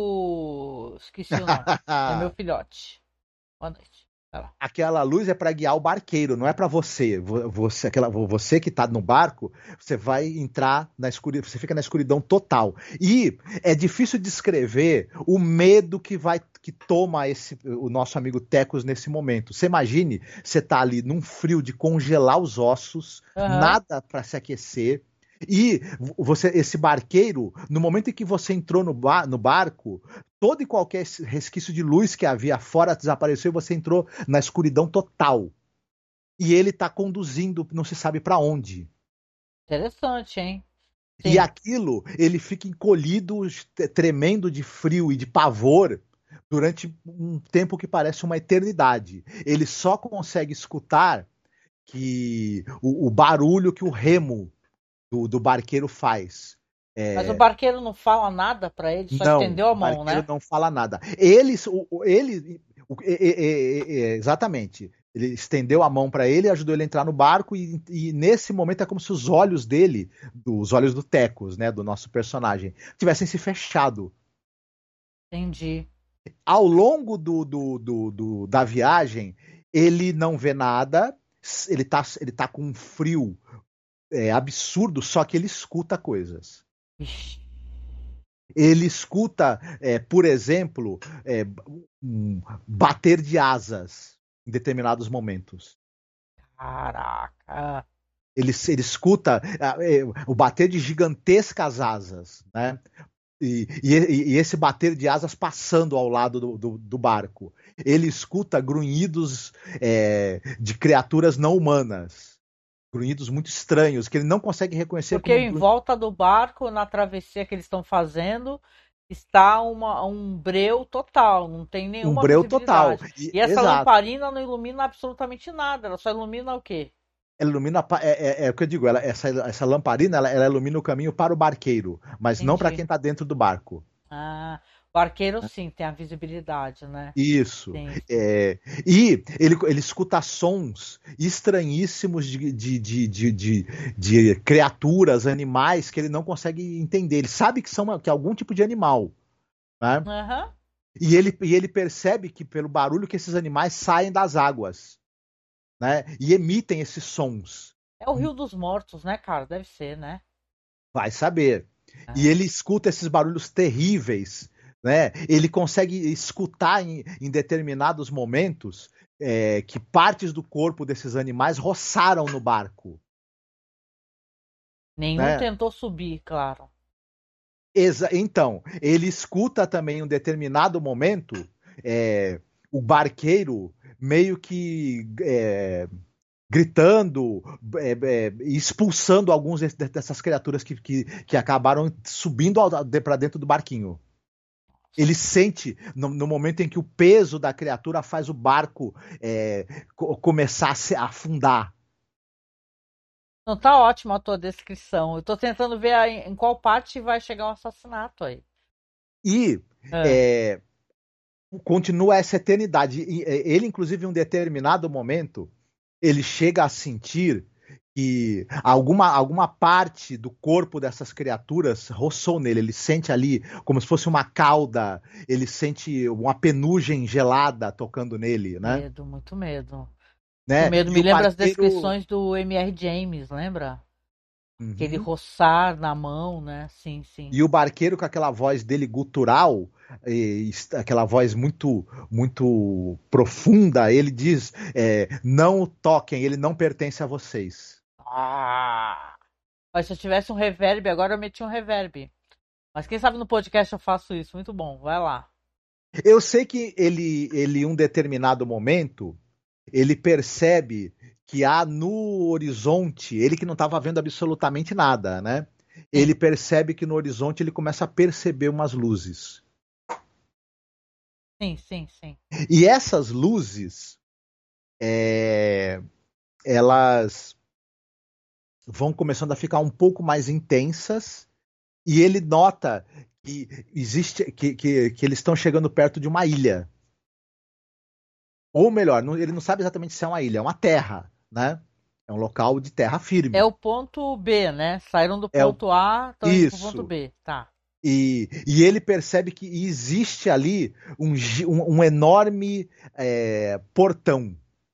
coco. Esqueci o nome. É meu filhote. Boa noite. Vai lá. Aquela luz é para guiar o barqueiro, não é para você. Você, aquela, você que está no barco, você vai entrar na escuridão, você fica na escuridão total. E é difícil descrever o medo que vai que toma esse o nosso amigo Tecos nesse momento. Você imagine, você tá ali num frio de congelar os ossos, Aham. nada para se aquecer. E você, esse barqueiro, no momento em que você entrou no, bar, no barco, todo e qualquer resquício de luz que havia fora desapareceu e você entrou na escuridão total. E ele está conduzindo, não se sabe para onde. Interessante, hein? E Sim. aquilo, ele fica encolhido, tremendo de frio e de pavor durante um tempo que parece uma eternidade. Ele só consegue escutar que o, o barulho que o remo do, do barqueiro faz. Mas o É, barqueiro não fala nada pra ele, só não, estendeu a o mão, barqueiro né? não fala nada. Eles, o, o- ele, o- é, é, é, é, exatamente. Ele estendeu a mão para ele, ajudou ele a entrar no barco e, e nesse momento é como se os olhos dele, dos olhos do Tecos, né, do nosso personagem, tivessem se fechado. Entendi. Ao longo do, do, do, do- da viagem, ele não vê nada. Ele tá, ele tá com um frio é, absurdo, só que ele escuta coisas. Ixi, Ele escuta, é, por exemplo, é, um bater de asas em determinados momentos. caraca. Ele, ele escuta é, o bater de gigantescas asas, né? E, e, e, esse bater de asas passando ao lado do, do, do barco. Ele escuta grunhidos é, de criaturas não humanas, grunhidos muito estranhos, que ele não consegue reconhecer Porque como em volta do barco, na travessia que eles estão fazendo, está uma, um breu total, não tem um nenhuma breu total. visibilidade. E, E essa exato. lamparina não ilumina absolutamente nada, ela só ilumina o quê? Ela ilumina. É, é, é o que eu digo, ela, essa, essa lamparina ela, ela ilumina o caminho para o barqueiro, mas não para quem Entendi. está dentro do barco. Ah, o arqueiro sim tem a visibilidade, né? Isso. Sim, sim. É, e ele, ele escuta sons estranhíssimos de, de, de, de, de, de criaturas, animais que ele não consegue entender. Ele sabe que são que é algum tipo de animal, né? Aham. E ele, e ele percebe que pelo barulho que esses animais saem das águas, né? E emitem esses sons. É o Rio dos Mortos, né, cara? Deve ser, né? Vai saber. E Ah, ele escuta esses barulhos terríveis, né? Ele consegue escutar em, em determinados momentos é, que partes do corpo desses animais roçaram no barco. Nenhum né? tentou subir, claro. Exa então, ele escuta também em um determinado momento é, o barqueiro meio que é, gritando, é, é, expulsando alguns dessas criaturas que, que, que acabaram subindo para dentro do barquinho. Ele sente, no, no momento em que o peso da criatura faz o barco é, co começar a se afundar. Não, tá ótima a tua descrição. Eu tô tentando ver aí em qual parte vai chegar o assassinato aí. E É. é, continua essa eternidade. E, ele, inclusive, em um determinado momento, ele chega a sentir que alguma, alguma parte do corpo dessas criaturas roçou nele. Ele sente ali como se fosse uma cauda, ele sente uma penugem gelada tocando nele, né? Medo, muito medo. né? Muito medo. E Me o lembra as barqueiro... descrições do M R James, lembra? Uhum. Aquele roçar na mão, né? Sim, sim. E o barqueiro com aquela voz dele gutural, e, aquela voz muito muito profunda, ele diz, é, não o toquem, ele não pertence a vocês. Ah! Mas se eu tivesse um reverb, agora eu meti um reverb. Mas quem sabe no podcast eu faço isso. Muito bom, vai lá. Eu sei que ele, ele em um determinado momento, ele percebe que há no horizonte, ele que não estava vendo absolutamente nada, né? Ele percebe que no horizonte ele começa a perceber umas luzes. Sim, sim, sim. E essas luzes, é, elas vão começando a ficar um pouco mais intensas e ele nota que existe que, que, que eles estão chegando perto de uma ilha. Ou melhor, não, ele não sabe exatamente se é uma ilha, é uma terra, né? É um local de terra firme. É o ponto B, né? Saíram do É o... ponto A, estão indo pro ponto Isso. B. Tá. E, e ele percebe que existe ali um, um, um enorme é, portão.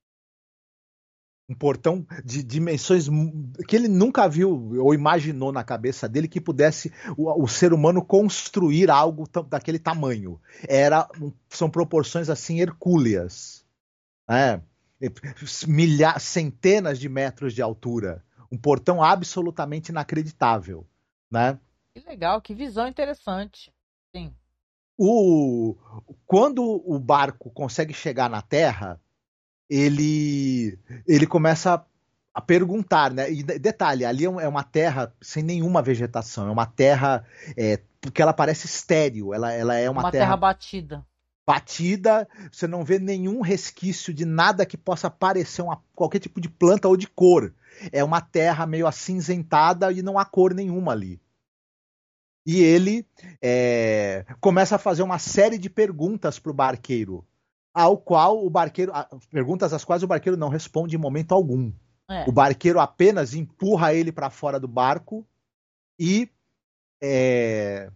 Um portão de dimensões que ele nunca viu ou imaginou na cabeça dele que pudesse o, o ser humano construir algo daquele tamanho. Era, são proporções assim hercúleas, né? Milha, centenas de metros de altura. Um portão absolutamente inacreditável, né? Que legal, que visão interessante. Sim. O, quando o barco consegue chegar na Terra, ele, ele começa a perguntar, né? E detalhe, ali é uma terra sem nenhuma vegetação, é uma terra é, porque ela parece estéril, ela, ela é uma, Uma terra, terra batida. batida, você não vê nenhum resquício de nada que possa parecer uma, qualquer tipo de planta ou de cor. É uma terra meio acinzentada e não há cor nenhuma ali. E ele é, começa a fazer uma série de perguntas para o barqueiro, ao qual o barqueiro, perguntas às quais o barqueiro não responde em momento algum. É. O barqueiro apenas empurra ele para fora do barco e é,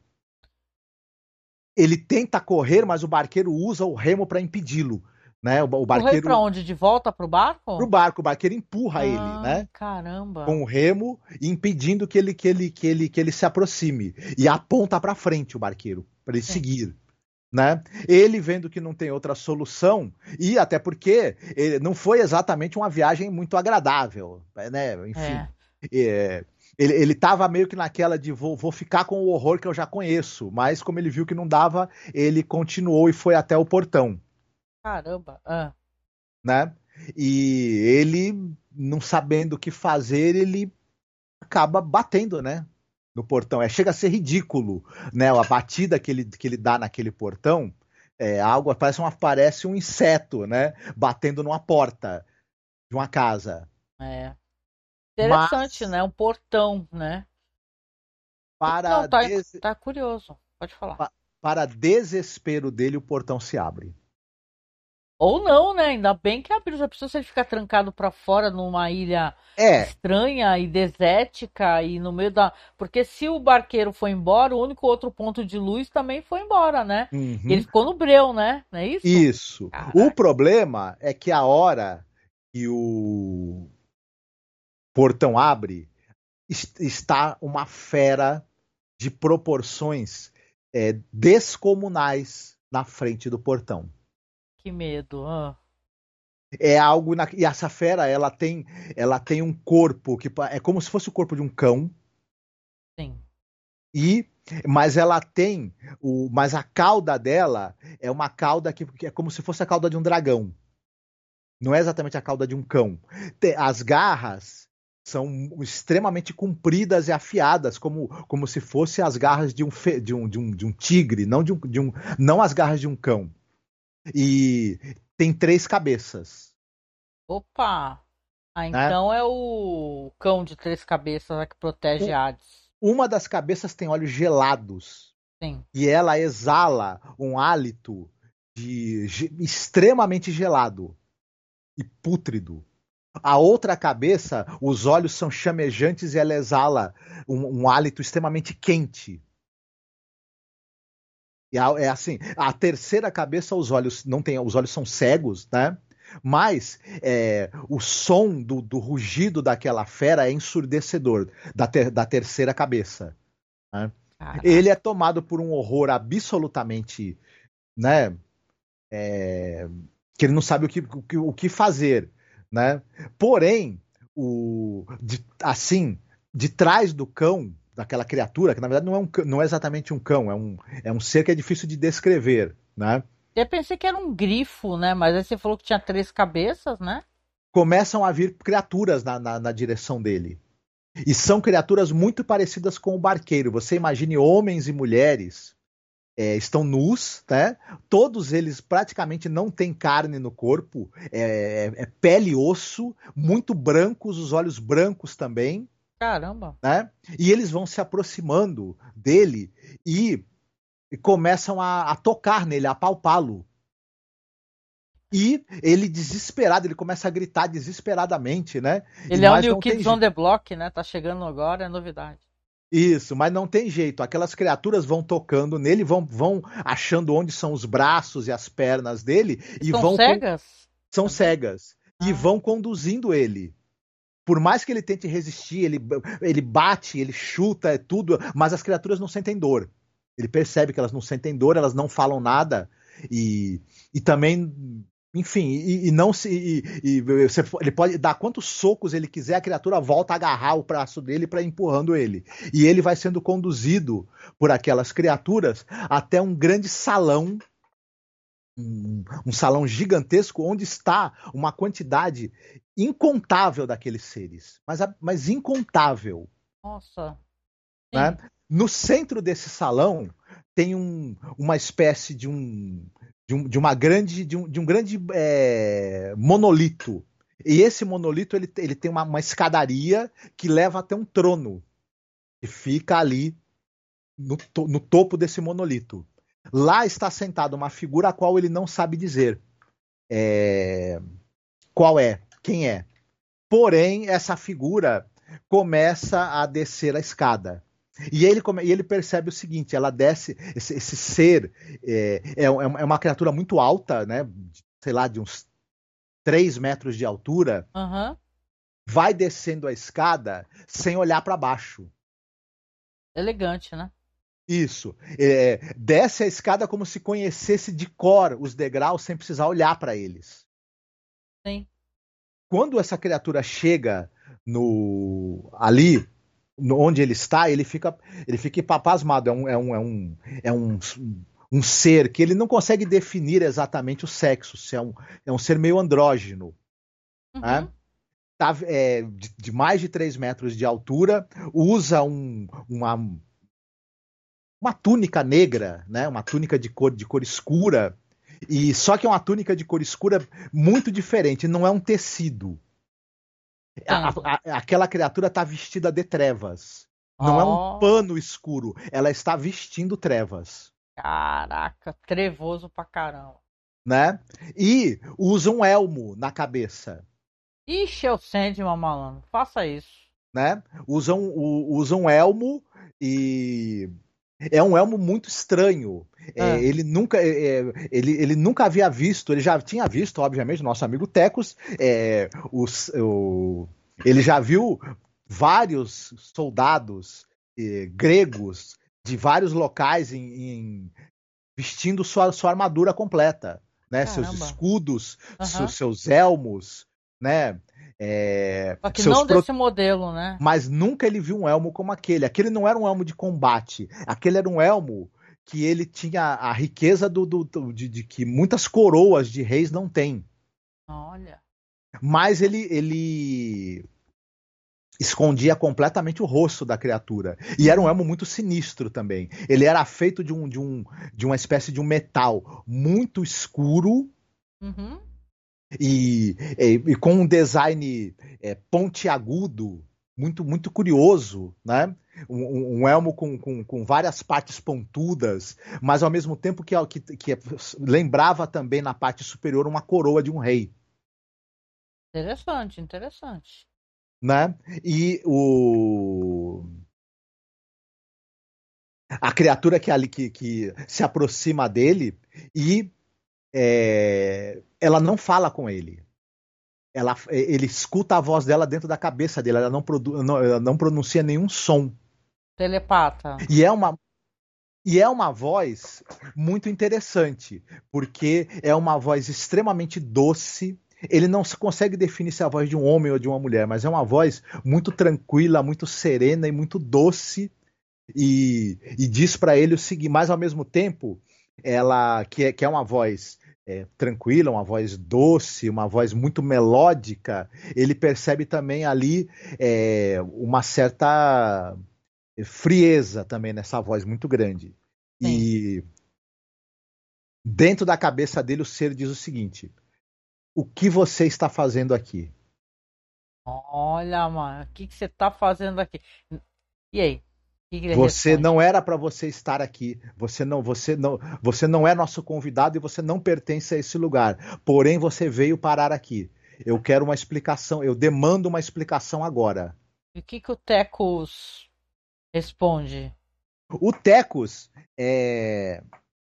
ele tenta correr, mas o barqueiro usa o remo para impedi-lo, né? O, o barqueiro Correr pra onde? De volta pro barco? Pro barco, o barqueiro empurra ah, ele, né? Caramba. Com o remo, impedindo que ele que ele que ele que ele se aproxime e aponta para frente o barqueiro para ele Sim. seguir. Né? Ele vendo que não tem outra solução, e até porque ele, não foi exatamente uma viagem muito agradável, né? Enfim, é. É, ele estava meio que naquela de vou, vou ficar com o horror que eu já conheço, mas como ele viu que não dava, ele continuou e foi até o portão. Caramba! Ah. Né? E ele, não sabendo o que fazer, ele acaba batendo, né? No portão. É, chega a ser ridículo, né? A batida que ele, que ele dá naquele portão é algo, parece, uma, parece um inseto, né? Batendo numa porta de uma casa. É. Interessante, Mas, né? Um portão, né? Para Não, tá, des... tá curioso. Pode falar. Pa, para desespero dele, o portão se abre. Ou não, né? Ainda bem que abriu. Já precisa se ele ficar trancado pra fora numa ilha é. estranha e desértica e no meio da... Porque se o barqueiro foi embora, o único outro ponto de luz também foi embora, né? Uhum. Ele ficou no breu, né? Não é isso? Isso. Caraca. O problema é que a hora que o portão abre, está uma fera de proporções é, descomunais na frente do portão. Que medo. Ah. É algo na... e essa fera ela tem ela tem um corpo que é como se fosse o corpo de um cão, Sim. E, mas ela tem, o, mas a cauda dela é uma cauda que, que é como se fosse a cauda de um dragão. Não é exatamente a cauda de um cão. As garras são extremamente compridas e afiadas, como, como se fossem as garras de um, fe, de um, de um, de um tigre, não, de um, de um, não as garras de um cão. E tem três cabeças. Opa! Ah, Né? então é o cão de três cabeças que protege Hades. Uma das cabeças tem olhos gelados. Sim. E ela exala um hálito de, extremamente gelado e pútrido. A outra cabeça, os olhos são chamejantes e ela exala um, um hálito extremamente quente. E a, é assim, a terceira cabeça, os olhos não tem, os olhos são cegos, né? Mas é, o som do, do rugido daquela fera é ensurdecedor, da, ter, da terceira cabeça. Né? Ele é tomado por um horror absolutamente, né? É, que ele não sabe o que, o que, o que fazer, né? Porém, o, de, assim, de trás do cão, daquela criatura, que na verdade não é, um, não é exatamente um cão, é um, é um ser que é difícil de descrever, né? Eu pensei que era um grifo, né? Mas aí você falou que tinha três cabeças, né? Começam a vir criaturas na, na, na direção dele. E são criaturas muito parecidas com o barqueiro. Você imagine homens e mulheres é, estão nus, né? Todos eles praticamente não têm carne no corpo, é, é pele e osso, muito brancos, os olhos brancos também. Caramba! Né? E eles vão se aproximando dele e, e começam a, a tocar nele, a apalpá-lo. E ele desesperado, ele começa a gritar desesperadamente, né? Ele e, é o mas New não tem Kids on the Block, né? Tá chegando agora, é novidade. Isso, mas não tem jeito. Aquelas criaturas vão tocando nele, vão, vão achando onde são os braços e as pernas dele e São vão cegas? são Também? cegas e Ah. vão conduzindo ele. Por mais que ele tente resistir, ele, ele bate, ele chuta, é tudo, mas as criaturas não sentem dor. Ele percebe que elas não sentem dor, elas não falam nada e, e também, enfim, e, e não se. E, e você, ele pode dar quantos socos ele quiser, a criatura volta a agarrar o braço dele para empurrando ele. E ele vai sendo conduzido por aquelas criaturas até um grande salão. Um, um salão gigantesco onde está uma quantidade incontável daqueles seres, mas, mas incontável. Nossa. Né? No centro desse salão tem um, uma espécie de um de, um, de uma grande de um, de um grande é, monolito. E esse monolito ele, ele tem uma, uma escadaria que leva até um trono que fica ali no, to, no topo desse monolito. Lá está sentada uma figura a qual ele não sabe dizer é, qual é, quem é. Porém, essa figura começa a descer a escada. E ele, e ele percebe o seguinte: ela desce, esse, esse ser é, é, é uma criatura muito alta, né? Sei lá, de uns três metros de altura. Uhum. Vai descendo a escada sem olhar para baixo. Elegante, né? Isso. É, desce a escada como se conhecesse de cor os degraus sem precisar olhar para eles. Sim. Quando essa criatura chega no ali, no, onde ele está, ele fica, ele fica pasmado. É um, é um, é um, é um, um ser que ele não consegue definir exatamente o sexo. Se é, um, é um ser meio andrógeno. Uhum. Né? Tá, é, de, de mais de três metros de altura, usa um, uma uma túnica negra, né? Uma túnica de cor, de cor escura, e só que é uma túnica de cor escura muito diferente, não é um tecido. A, a, aquela criatura está vestida de trevas. Não oh. é um pano escuro, ela está vestindo trevas. Caraca, trevoso pra caramba. Né? E usa um elmo na cabeça. Ixi, eu sente, meu malandro, faça isso. Né? Usa um, usa um elmo e é um elmo muito estranho. É, ah. Ele nunca é, ele, ele nunca havia visto, ele já tinha visto, obviamente, nosso amigo Tecos. É, os, o, ele já viu vários soldados é, gregos de vários locais em, em, vestindo sua, sua armadura completa, né? Seus escudos, uhum. seus, seus elmos, né? É, Só que seus não pro- desse modelo, né? Mas nunca ele viu um elmo como aquele. Aquele não era um elmo de combate. Aquele era um elmo que ele tinha a riqueza do, do- do- de, de que muitas coroas de reis não têm. Olha. Mas ele, ele escondia completamente o rosto da criatura. E era um elmo muito sinistro também. Ele era feito de, um, de, um, de uma espécie de um metal muito escuro Uhum. e, e, e com um design é, pontiagudo, muito, muito curioso, né? Um, um- um elmo com, com, com várias partes pontudas, mas ao mesmo tempo que, que, que lembrava também na parte superior uma coroa de um rei. Interessante, interessante. Né? E o a criatura que ali que, que se aproxima dele e é, ela não fala com ele. Ela, ele escuta a voz dela dentro da cabeça dele. Ela não, produ, não, ela não pronuncia nenhum som. Telepata. E é uma e é uma voz muito interessante, porque é uma voz extremamente doce. Ele não se consegue definir se é a voz de um homem ou de uma mulher, mas é uma voz muito tranquila, muito serena e muito doce. E, e diz para ele o seguinte, mas ao mesmo tempo, ela que é, que é uma voz é, tranquila, uma voz doce, uma voz muito melódica, ele percebe também ali é, uma certa frieza também nessa voz muito grande. Sim. E dentro da cabeça dele o ser diz o seguinte: o que você está fazendo aqui? Olha, mano, o que, que você tá fazendo aqui? E aí? O que, que ele Você responde? não era para você estar aqui. Você não, você não, você não é nosso convidado e você não pertence a esse lugar. Porém, você veio parar aqui. Eu quero uma explicação. Eu demando uma explicação agora. E o que, que o Tecos responde? O Tecos é,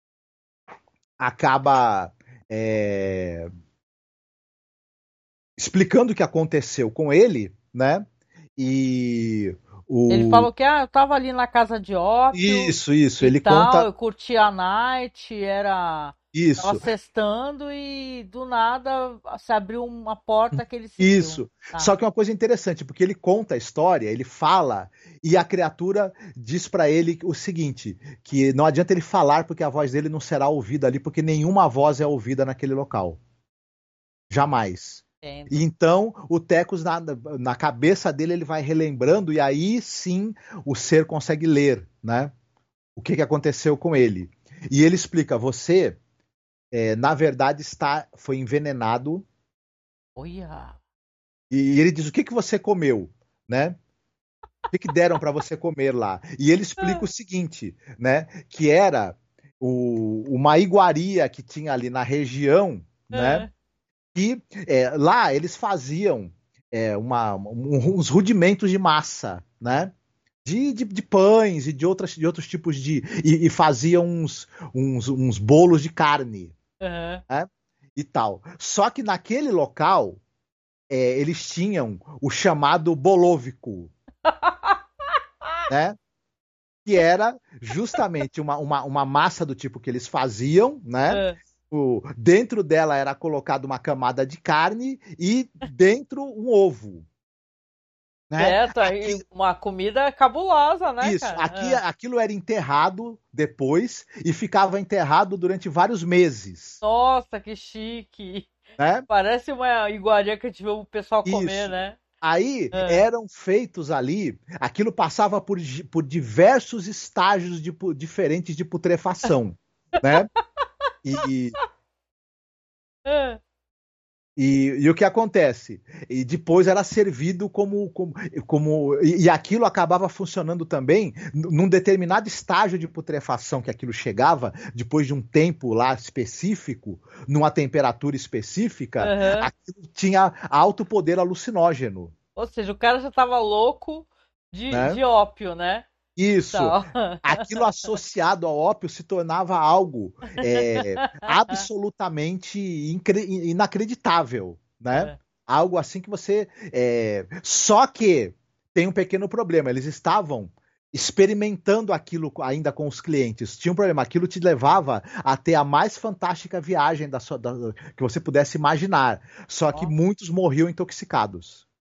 acaba é, explicando o que aconteceu com ele, né? E Ele o falou que ah, eu tava ali na casa de ópio isso, isso. e Ele tal, conta eu curti a night, era. Tava isso. sextando e do nada se abriu uma porta que ele seguiu. Isso. Tá. Só que é uma coisa interessante, porque ele conta a história, ele fala, e a criatura diz pra ele o seguinte: que não adianta ele falar porque a voz dele não será ouvida ali, porque nenhuma voz é ouvida naquele local. Jamais. Entendo. E então, o Tecos, na, na cabeça dele, ele vai relembrando, e aí sim o ser consegue ler, né? O que, que aconteceu com ele. E ele explica: você, é, na verdade, está, foi envenenado. Olha. E ele diz: o que, que você comeu, né? O que, que deram para você comer lá? E ele explica o seguinte, né? Que era o, uma iguaria que tinha ali na região, né? É. E é, lá eles faziam é, uma, um, uns rudimentos de massa, né? De, de, de pães e de, outras, de outros tipos de. E, e faziam uns, uns, uns bolos de carne, É. né? E tal. Só que naquele local é, eles tinham o chamado bolóvico, né? Que era justamente uma, uma, uma massa do tipo que eles faziam, né? É. O, dentro dela era colocada uma camada de carne e dentro um ovo, né? Certo, aí Aqui, uma comida cabulosa, né, isso, aqui, cara? É. aquilo era enterrado depois e ficava enterrado durante vários meses, Nossa, que chique. né? Parece uma iguaria que a gente vê o pessoal comer, Isso. né? Aí É. eram feitos ali, aquilo passava por, por diversos estágios de, diferentes de putrefação, né? E, É. e, e o que acontece? E depois era servido como. como, como e, e aquilo acabava funcionando também num determinado estágio de putrefação que aquilo chegava, depois de um tempo lá específico, numa temperatura específica, Uhum. aquilo tinha alto poder alucinógeno. Ou seja, o cara já tava louco de, Né? de ópio, né? Isso. Tal. Aquilo associado ao ópio se tornava algo é, absolutamente incre- inacreditável, né? É. Algo assim que você. é, Só que tem um pequeno problema. Eles estavam experimentando aquilo ainda com os clientes. Tinha um problema. Aquilo te levava a ter a mais fantástica viagem da sua... da- que você pudesse imaginar. Só que Ó. muitos morriam intoxicados.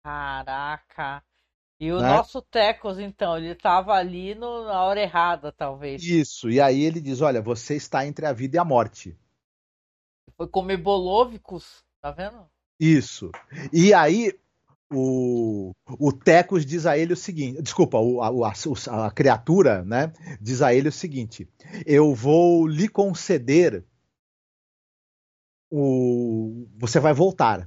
Caraca. E o né? nosso Tecos, então, ele tava ali no- na hora errada, talvez. Isso. E aí ele diz: olha, você está entre a vida e a morte. Foi comer bolôvicos, tá vendo? Isso. E aí o, o Tecos diz a ele o seguinte: desculpa, o, a, a, a criatura, né? Diz a ele o seguinte: eu vou lhe conceder o. Você vai voltar.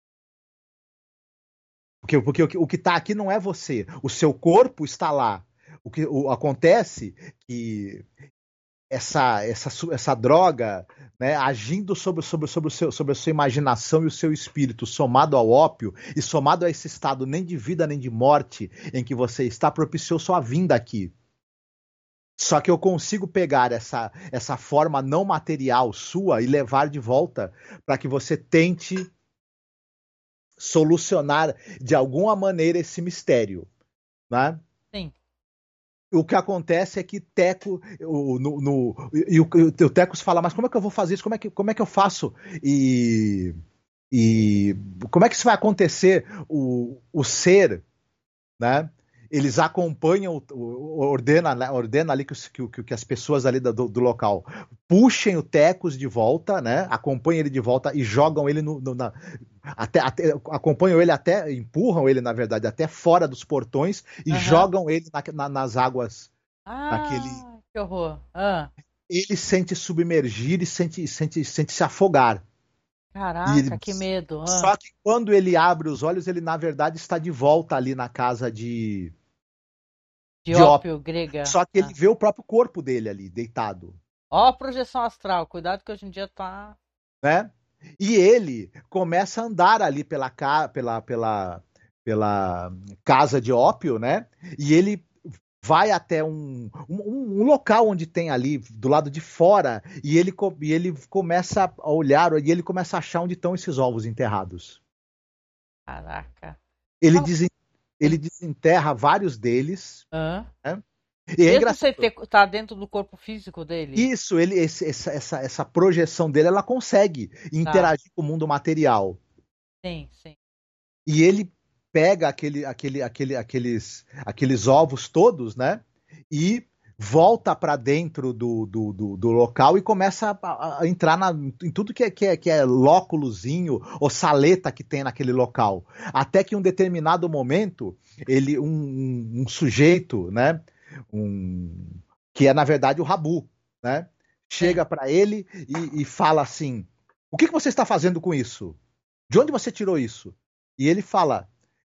Porque, porque o, que- o que está aqui não é você. O seu corpo está lá. O que o, acontece que essa, essa, su- essa droga, né, agindo sobre, sobre, sobre, o seu, sobre a sua imaginação e o seu espírito, somado ao ópio e somado a esse estado nem de vida nem de morte em que você está, propiciou sua vinda aqui. Só que eu consigo pegar essa, essa forma não material sua e levar de volta para que você tente solucionar de alguma maneira esse mistério, né? Sim. O que acontece é que Teco, o, no, no- e o, o Tecos fala, mas como é que eu vou fazer isso? Como é que, como é que eu faço? E, e como é que isso vai acontecer? O, o ser, né? Eles acompanham, ordena, né, ordena ali que, os- que, que as pessoas ali do, do local puxem o Tecos de volta, né? Acompanhem ele de volta e jogam ele no, no- na, até, até- acompanham ele até, empurram ele, na verdade, até fora dos portões e Aham. jogam ele na- na- nas águas, naquele. Ah, que horror. Ah, Ele sente submergir e sente, sente, sente se afogar. E ele- caraca, que medo. Ah, só que quando ele abre os olhos, ele na verdade está de volta ali na casa de, de de ópio. ópio grega. Só que ele Ah. vê o próprio corpo dele ali, deitado, Ó a projeção astral. Cuidado que hoje em dia tá. né? E ele começa a andar ali pela, ca- pela, pela, pela casa de ópio, né? E ele vai até um, um, um local onde tem ali, do lado de fora, e ele, co- e ele começa a olhar, e ele começa a achar onde estão esses ovos enterrados. Caraca. Ele, Fala- desen- ele Ele... desenterra vários deles, Hã? né? E é Mesmo sem engraçado. ter, tá dentro do corpo físico dele? Isso, ele, esse- essa, essa, essa projeção dele, ela consegue Tá. interagir com o mundo material. Sim, sim. E ele pega aquele, aquele, aquele, aqueles, aqueles ovos todos, né? E volta para dentro do, do, do, do local e começa a, a entrar na, em tudo que é, que, é, que é lóculozinho ou saleta que tem naquele local. Até que em um determinado momento, ele, um, um, um sujeito, né? Um, que é na verdade o Rabu, né? Sim. Chega para ele e, e fala assim: o que, que você está fazendo com isso? De onde você tirou isso? E ele fala: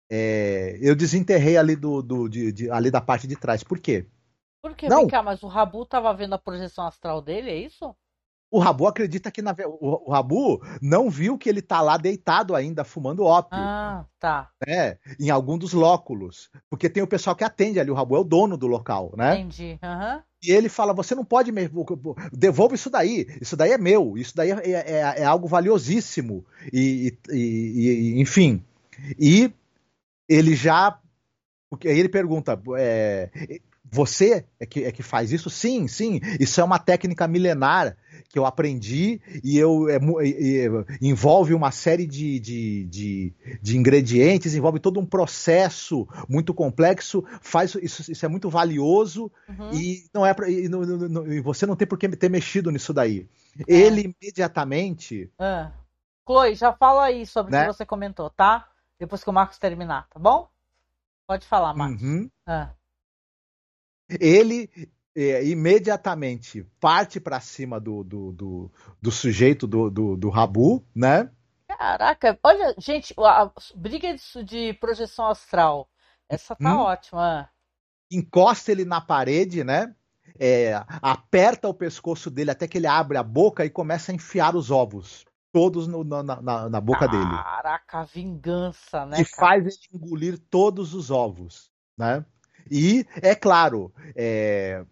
é, eu desenterrei ali, do, do de, de, ali da parte de trás. Por quê? Por que? Vem Não, cá, mas o Rabu tava vendo a projeção astral dele, é isso? o Rabu acredita que na, o, o Rabu não viu que ele tá lá deitado ainda fumando ópio, Ah, tá. né? Em algum dos lóculos, porque tem o pessoal que atende ali. O Rabu é o dono do local, né? Entendi. Aham. E ele fala: você não pode me. Devolva isso daí. Isso daí é meu. Isso daí é, é, é algo valiosíssimo. E, e, e, enfim. E ele já. Porque aí ele pergunta: é, você é que, é que faz isso? Sim, sim. Isso é uma técnica milenar que eu aprendi e eu é, é, envolve uma série de, de, de, de, ingredientes, envolve todo um processo muito complexo. Faz isso, isso é muito valioso Uhum. e não é pra, e, não, não, e você não tem por que ter mexido nisso daí. É. Ele imediatamente. Ah. Chloe, já fala aí sobre Né? o que você comentou, tá? Depois que o Marcos terminar, tá bom? Pode falar, Marcos. Uhum. Ah. Ele é, imediatamente parte para cima do, do, do, do sujeito do, do, do Rabu, né? Caraca, olha, gente, a, a briga de, de projeção astral. Essa tá Hum? ótima. Encosta ele na parede, né? É, aperta o pescoço dele até que ele abre a boca e começa a enfiar os ovos. Todos no, na, na, na boca dele. Caraca, vingança, né, E cara? faz ele engolir todos os ovos, né? E, é claro, é,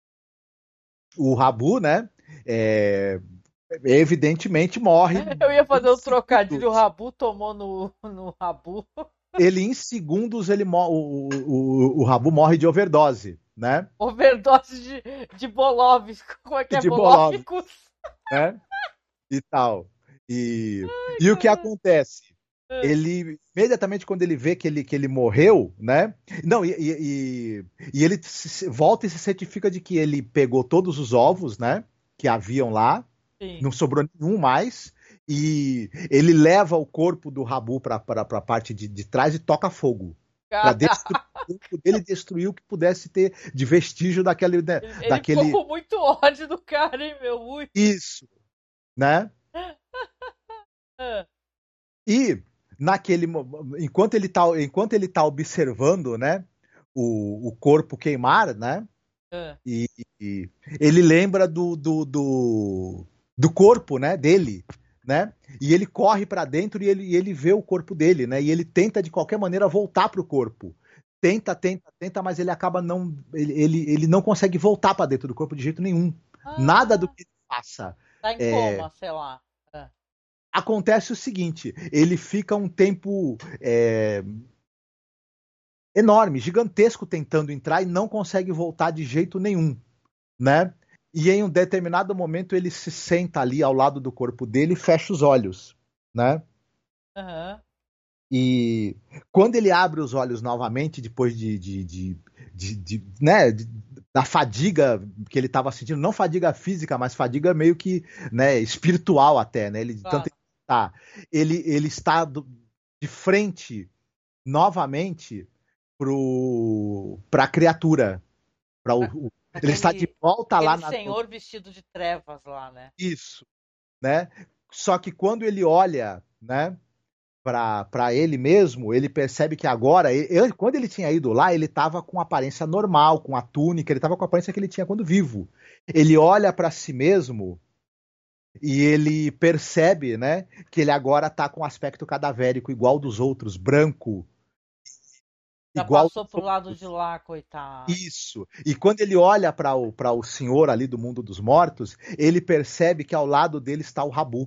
o Rabu, né? É, evidentemente morre. Eu ia fazer Em um trocadilho, o segundos. Rabu tomou no, no Rabu. Ele, em segundos, ele mo- o, o, o Rabu morre de overdose, né? Overdose de, de Bolovs. Como é que é De Bolov, Bolovicus? né? E tal. E, Ai, e o que cara. acontece? ele, imediatamente quando ele vê que ele, que ele morreu, né? Não, e, e, e- e ele se- volta e se certifica de que ele pegou todos os ovos, né? Que haviam lá, Sim. não sobrou nenhum mais, e ele leva o corpo do Rabu para a parte de, de trás e toca fogo. Para destruir Cara, o corpo dele, destruir o que pudesse ter de vestígio daquele, né, ele, ele ficou daquele. com muito ódio do cara, hein, meu? Muito. Isso, né? Ah, E naquele mo- enquanto ele tá, enquanto ele tá observando, né, o, o corpo queimar, né, ah. e, e ele lembra do, do, do, do corpo, né, dele, né, e ele corre para dentro e ele, e ele vê o corpo dele, né, e ele tenta de qualquer maneira voltar pro corpo. Tenta, tenta, tenta, mas ele acaba não, ele, ele, ele não consegue voltar para dentro do corpo de jeito nenhum. Nada do Ah, que ele faça tá em é, coma, sei lá. Ah, acontece o seguinte, ele fica um tempo é, enorme, gigantesco tentando entrar e não consegue voltar de jeito nenhum, né? E em um determinado momento ele se senta ali ao lado do corpo dele e fecha os olhos, né? aham. E quando ele abre os olhos novamente, depois de, de, de, de, de- né, de- da fadiga que ele estava sentindo, não fadiga física, mas fadiga meio que, né, espiritual até, né? Ele de tanto Claro. tá, ele, ele está do- de frente novamente para a criatura, para o, Pra- o- ele está de Aquele, volta lá aquele na senhor vestido de trevas lá, né? isso, né? Só que quando ele olha, né, para ele mesmo, ele percebe que agora, ele- quando ele tinha ido lá, ele estava com aparência normal, com a túnica, ele estava com a aparência que ele tinha quando vivo. Ele olha para si mesmo e ele percebe, né, que ele agora está com um aspecto cadavérico igual dos outros, branco, Já igual passou dos pro lado de outros. lá, coitado. Isso. E quando ele olha para o, para o senhor ali do mundo dos mortos, ele percebe que ao lado dele está o Rabu.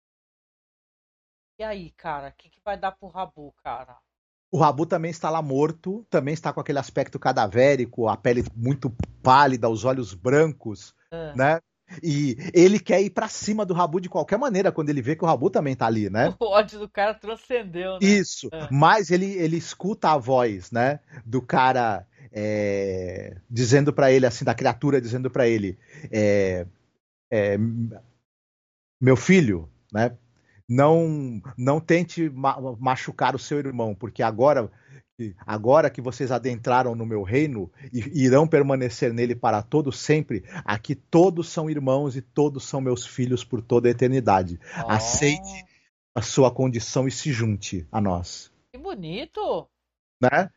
E aí, cara, o que, que vai dar pro Rabu, cara? O Rabu também está lá morto, também está com aquele aspecto cadavérico, a pele muito pálida, os olhos brancos, Ah, né? E ele quer ir para cima do Rabu de qualquer maneira, quando ele vê que o Rabu também está ali, né? o ódio do cara transcendeu, né? Isso, Ah, mas ele, ele escuta a voz, né, do cara é, dizendo para ele, assim, da criatura dizendo para ele, é, é, meu filho, né, não não tente ma machucar o seu irmão, porque agora agora que vocês adentraram no meu reino e irão permanecer nele para todo sempre, aqui todos são irmãos e todos são meus filhos por toda a eternidade. Aceite ó, a sua condição e se junte a nós, que bonito! né?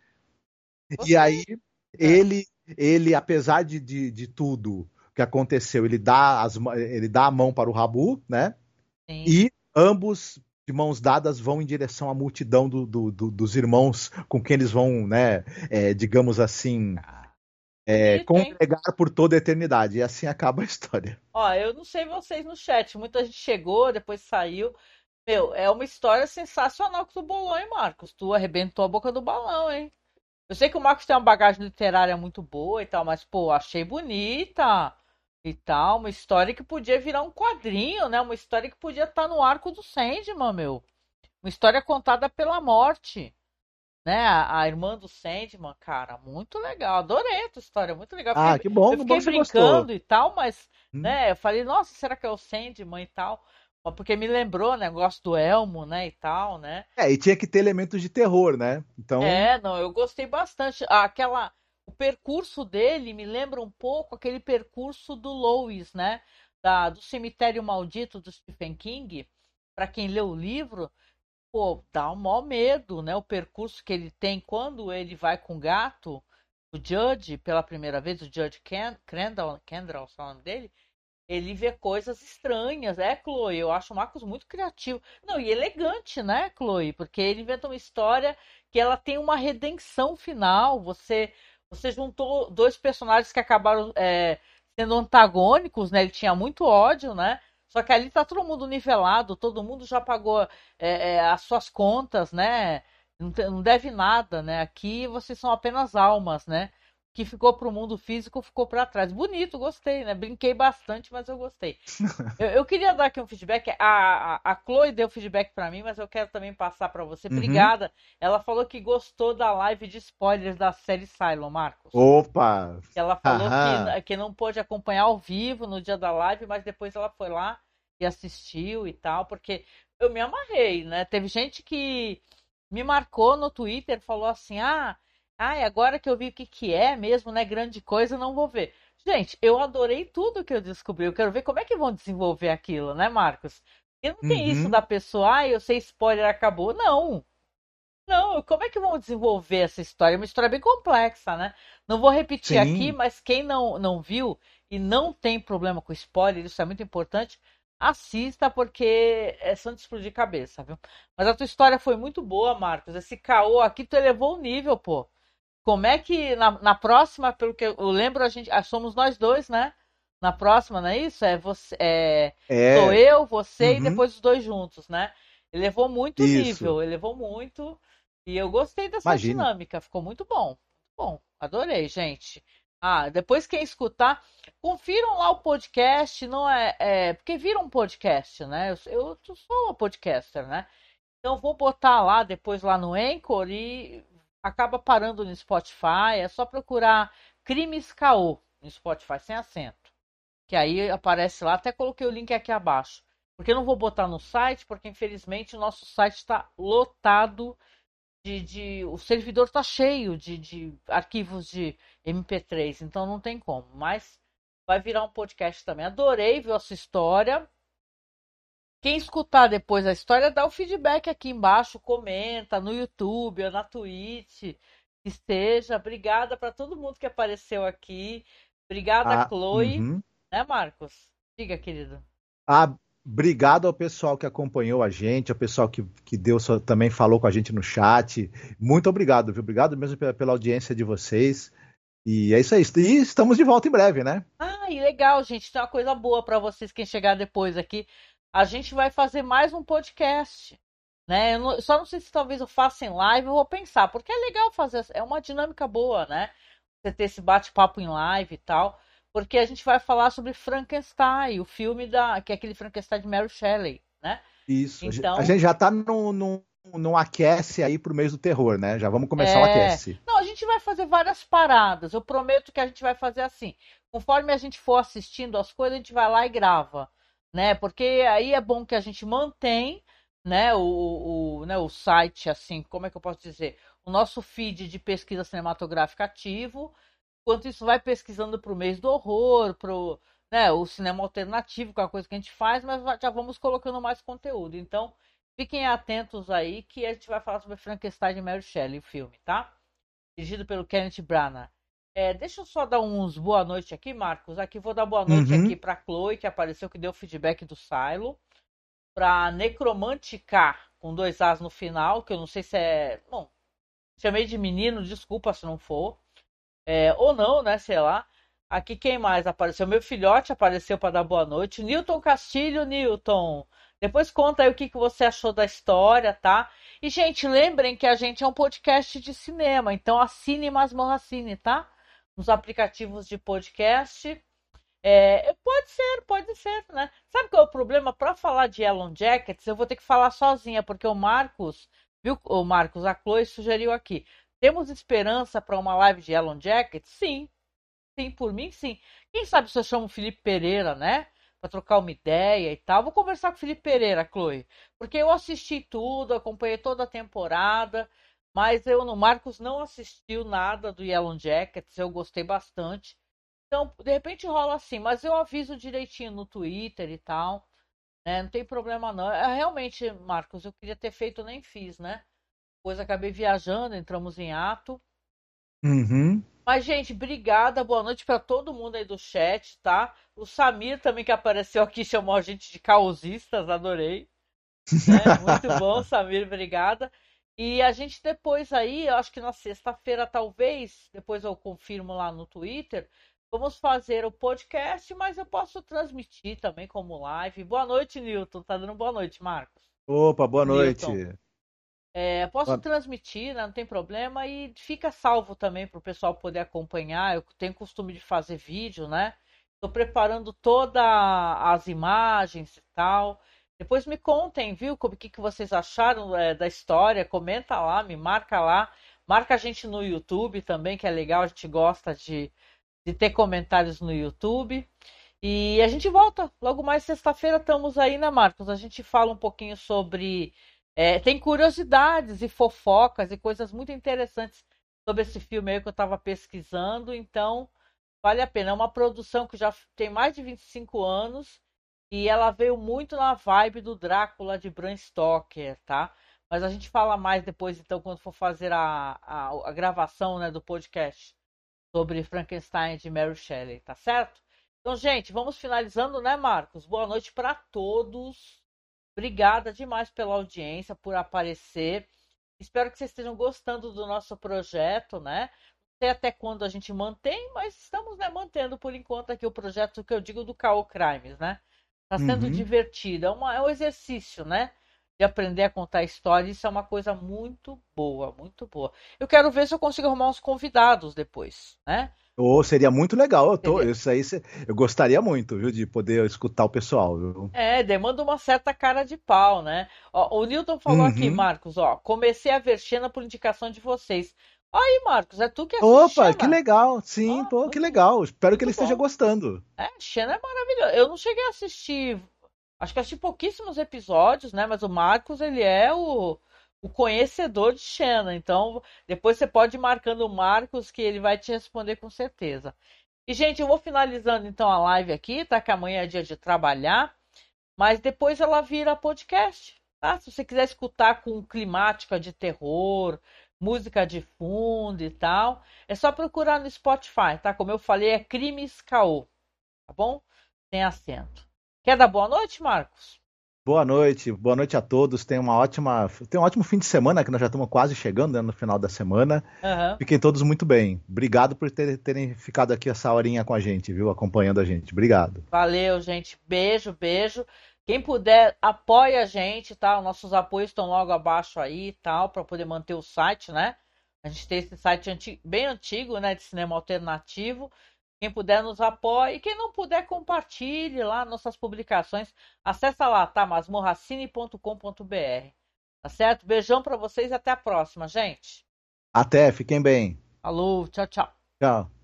E aí Gostei. Ah, ele ele apesar de, de, de tudo que aconteceu, ele dá as, ele dá a mão para o Rabu, né? sim. E ambos, de mãos dadas, vão em direção à multidão do, do, do, dos irmãos com quem eles vão, né, é, digamos assim, Ah, é, bonito, hein? congregar por toda a eternidade. E assim acaba a história. Ó, eu não sei vocês no chat, muita gente chegou, depois saiu. Meu, é uma história sensacional que tu bolou, hein, Marcos? Tu arrebentou a boca do balão, hein? Eu sei que o Marcos tem uma bagagem literária muito boa e tal, mas, pô, achei bonita e tal. Uma história que podia virar um quadrinho, né? Uma história que podia estar no arco do Sandman, meu. Uma história contada pela morte, né? A, a irmã do Sandman, cara, muito legal. Adorei a tua história, muito legal. Eu Ah, fiquei, que bom, eu que bom fiquei que você gostou. brincando e tal, mas, Hum. né? Eu falei, nossa, será que é o Sandman e tal? Mas porque me lembrou, né? Negócio do Elmo, né? E tal, né? É, e tinha que ter elementos de terror, né? Então, É, não, eu gostei bastante. Ah, aquela, o percurso dele me lembra um pouco aquele percurso do Lois, né? Da, do Cemitério Maldito do Stephen King. Para quem lê o livro, pô, dá um maior medo, né? O percurso que ele tem quando ele vai com o gato, o Judge, pela primeira vez, o Judge Ken, Crandall, Kendall, é o nome dele. Ele vê coisas estranhas, é, Chloe? Eu acho o Marcos muito criativo. Não, e elegante, né, Chloe? Porque ele inventa uma história que ela tem uma redenção final. Você, você juntou dois personagens que acabaram é, sendo antagônicos, né? Ele tinha muito ódio, né? Só que ali tá todo mundo nivelado, todo mundo já pagou é, é, as suas contas, né? Não, te- não deve nada, né? Aqui vocês são apenas almas, né? que ficou pro mundo físico ficou para trás. Bonito, gostei, né? Brinquei bastante, mas eu gostei. Eu, eu queria dar aqui um feedback. A, a, a Chloe deu feedback para mim, mas eu quero também passar para você. Uhum. Obrigada. Ela falou que gostou da live de spoilers da série Cylon, Marcos. Opa! Ela falou Aham. que, que não pôde acompanhar ao vivo no dia da live, mas depois ela foi lá e assistiu e tal, porque eu me amarrei, né? Teve gente que me marcou no Twitter, falou assim: ah, ai, agora que eu vi o que, que é mesmo, né? Grande coisa, não vou ver. Gente, eu adorei tudo que eu descobri. Eu quero ver como é que vão desenvolver aquilo, né, Marcos? E não tem isso Uhum. da pessoa, ah, eu sei spoiler, acabou. Não. Não, como é que vão desenvolver essa história? É uma história bem complexa, né? Não vou repetir aqui, Sim. mas quem não, não viu e não tem problema com spoiler, isso é muito importante, assista porque é só de explodir cabeça, viu? Mas a tua história foi muito boa, Marcos. Esse caô aqui tu elevou o nível, pô. Como é que na, na próxima, pelo que eu lembro, a gente, ah, somos nós dois, né? Na próxima, não é isso? É você, é, sou É. eu, você e Uhum. depois os dois juntos, né? Elevou muito o Isso. nível, elevou muito. E eu gostei dessa Imagine. dinâmica, ficou muito bom. Muito bom, adorei, gente. Ah, depois quem escutar, confiram lá o podcast, não é, é porque vira um podcast, né? Eu, eu sou uma podcaster, né? Então vou botar lá depois lá no Anchor e acaba parando no Spotify. É só procurar Crimes Caô no Spotify sem acento, que aí aparece lá. Até coloquei o link aqui abaixo, porque eu não vou botar no site, porque infelizmente o nosso site está lotado de, de o servidor está cheio de, de arquivos de M P três, então não tem como. Mas vai virar um podcast também. Adorei ver a sua história. Quem escutar depois a história, dá o feedback aqui embaixo, comenta no YouTube ou na Twitch, que seja. Obrigada para todo mundo que apareceu aqui. Obrigada, Ah, Chloe. uhum. Né, Marcos? Diga, querido. Ah, obrigado ao pessoal que acompanhou a gente, ao pessoal que, que deu sua- também falou com a gente no chat. Muito obrigado, viu? Obrigado mesmo pela, pela audiência de vocês. E é isso aí. E estamos de volta em breve, né? Ah, e legal, gente. Tem uma coisa boa para vocês, quem chegar depois aqui. A gente vai fazer mais um podcast. Né? Eu não- só não sei se talvez eu faça em live, eu vou pensar, porque é legal fazer, é uma dinâmica boa, né? Você ter esse bate-papo em live e tal, porque a gente vai falar sobre Frankenstein, o filme da, que é aquele Frankenstein de Mary Shelley, né? Isso. A gente a Então, gente já tá num, num, num aquece aí pro mês do terror, né? Já vamos começar o é, aquece. não, a gente vai fazer várias paradas. Eu prometo que a gente vai fazer assim. Conforme a gente for assistindo as coisas, a gente vai lá e grava, né? Porque aí é bom que a gente mantém, né, o, o, né, o site, assim, como é que eu posso dizer? O nosso feed de pesquisa cinematográfica ativo. Enquanto isso, vai pesquisando para o mês do horror, para né, o cinema alternativo, que é uma coisa que a gente faz, mas já vamos colocando mais conteúdo. Então, fiquem atentos aí que a gente vai falar sobre Frankenstein de Mary Shelley, o filme, tá? Dirigido pelo Kenneth Branagh. É, deixa eu só dar uns boa noite aqui, Marcos. Aqui vou dar boa noite aqui Uhum. para Chloe, que apareceu, que deu feedback do Silo. Para Necromantica, com dois As no final, que eu não sei se é. Bom, chamei de menino, desculpa se não for. É, ou não, né? Sei lá. Aqui quem mais apareceu? Meu filhote apareceu para dar boa noite. Newton Castilho, Newton. Depois conta aí o que, que você achou da história, tá? E, gente, lembrem que a gente é um podcast de cinema, então assine Masmorra Cine, tá? Nos aplicativos de podcast. É, pode ser, pode ser, né? Sabe qual é o problema? Para falar de Yellow Jackets, eu vou ter que falar sozinha, porque o Marcos, viu? O Marcos, a Chloe sugeriu aqui. Temos esperança para uma live de Yellow Jackets? Sim, sim, por mim, sim. Quem sabe se eu chamo o Felipe Pereira, né? Para trocar uma ideia e tal. Vou conversar com o Felipe Pereira, Chloe, porque eu assisti tudo, acompanhei toda a temporada, mas eu no Marcos não assistiu nada do Yellow Jackets, eu gostei bastante. Então, de repente rola assim, mas eu aviso direitinho no Twitter e tal, né? Não tem problema não. É, realmente, Marcos, eu queria ter feito, nem fiz, né? Depois acabei viajando, entramos em ato. Uhum. Mas, gente, obrigada, boa noite para todo mundo aí do chat, tá? O Samir também que apareceu aqui chamou a gente de causistas, adorei, né? Muito bom, Samir, obrigada. E a gente depois aí, eu acho que na sexta-feira talvez, depois eu confirmo lá no Twitter, vamos fazer o podcast, mas eu posso transmitir também como live. Boa noite, Newton. Tá dando boa noite, Marcos. Opa, boa O Newton. noite. É, posso Ah, transmitir, né, não tem problema, e fica salvo também para o pessoal poder acompanhar. Eu tenho costume de fazer vídeo, né? Estou preparando todas as imagens e tal. Depois me contem, viu, o que, que vocês acharam é, da história. Comenta lá, me marca lá. Marca a gente no YouTube também, que é legal, a gente gosta de, de ter comentários no YouTube. E a gente volta. Logo mais sexta-feira estamos aí, né, Marcos? A gente fala um pouquinho sobre. É, tem curiosidades e fofocas e coisas muito interessantes sobre esse filme aí que eu estava pesquisando. Então, vale a pena. É uma produção que já tem mais de vinte e cinco anos e ela veio muito na vibe do Drácula de Bram Stoker, tá? Mas a gente fala mais depois, então, quando for fazer a, a, a gravação, né, do podcast sobre Frankenstein de Mary Shelley, tá certo? Então, gente, vamos finalizando, né, Marcos? Boa noite para todos. Obrigada demais pela audiência, por aparecer. Espero que vocês estejam gostando do nosso projeto, né? Não sei até quando a gente mantém, mas estamos, né, mantendo por enquanto aqui o projeto que eu digo do K O Crimes, né? Está sendo uhum. divertido, é, uma, é um exercício, né? De aprender a contar história, isso é uma coisa muito boa, muito boa. Eu quero ver se eu consigo arrumar uns convidados depois, né? Oh, seria muito legal. Eu tô, Seria- isso aí, cê- eu gostaria muito, viu, de poder escutar o pessoal, viu? É, demanda uma certa cara de pau, né? Ó, o Newton falou aqui, Uhum. Marcos, ó, comecei a ver Xena por indicação de vocês. Aí, Marcos, é tu que assiste Opa, que Xena? legal. Sim, Ó, pô, que muito, legal. Espero que ele muito esteja bom. gostando. É, Xena é maravilhoso. Eu não cheguei a assistir, acho que assisti pouquíssimos episódios, né? Mas o Marcos, ele é o, o conhecedor de Xena. Então, depois você pode ir marcando o Marcos, que ele vai te responder com certeza. E, gente, eu vou finalizando então a live aqui, tá? Que amanhã é dia de trabalhar. Mas depois ela vira podcast, tá? Se você quiser escutar com climática de terror, música de fundo e tal, é só procurar no Spotify, tá? Como eu falei, é Crimes Caô, tá bom? Sem acento. Quer dar boa noite, Marcos? Boa noite, boa noite a todos. Tenham uma ótima, tenham um ótimo fim de semana, que nós já estamos quase chegando, né, no final da semana. Aham. Fiquem todos muito bem. Obrigado por ter- terem ficado aqui essa horinha com a gente, viu? Acompanhando a gente. Obrigado. Valeu, gente. Beijo, beijo. Quem puder, apoia a gente, tá? Os nossos apoios estão logo abaixo aí, tal, para poder manter o site, né? A gente tem esse site antigo, bem antigo, né, de cinema alternativo. Quem puder nos apoie. E quem não puder, compartilhe lá nossas publicações. Acessa lá, tá? masmorracine ponto com ponto br. Tá certo? Beijão para vocês e até a próxima, gente. Até, fiquem bem. Falou, tchau, tchau. Tchau.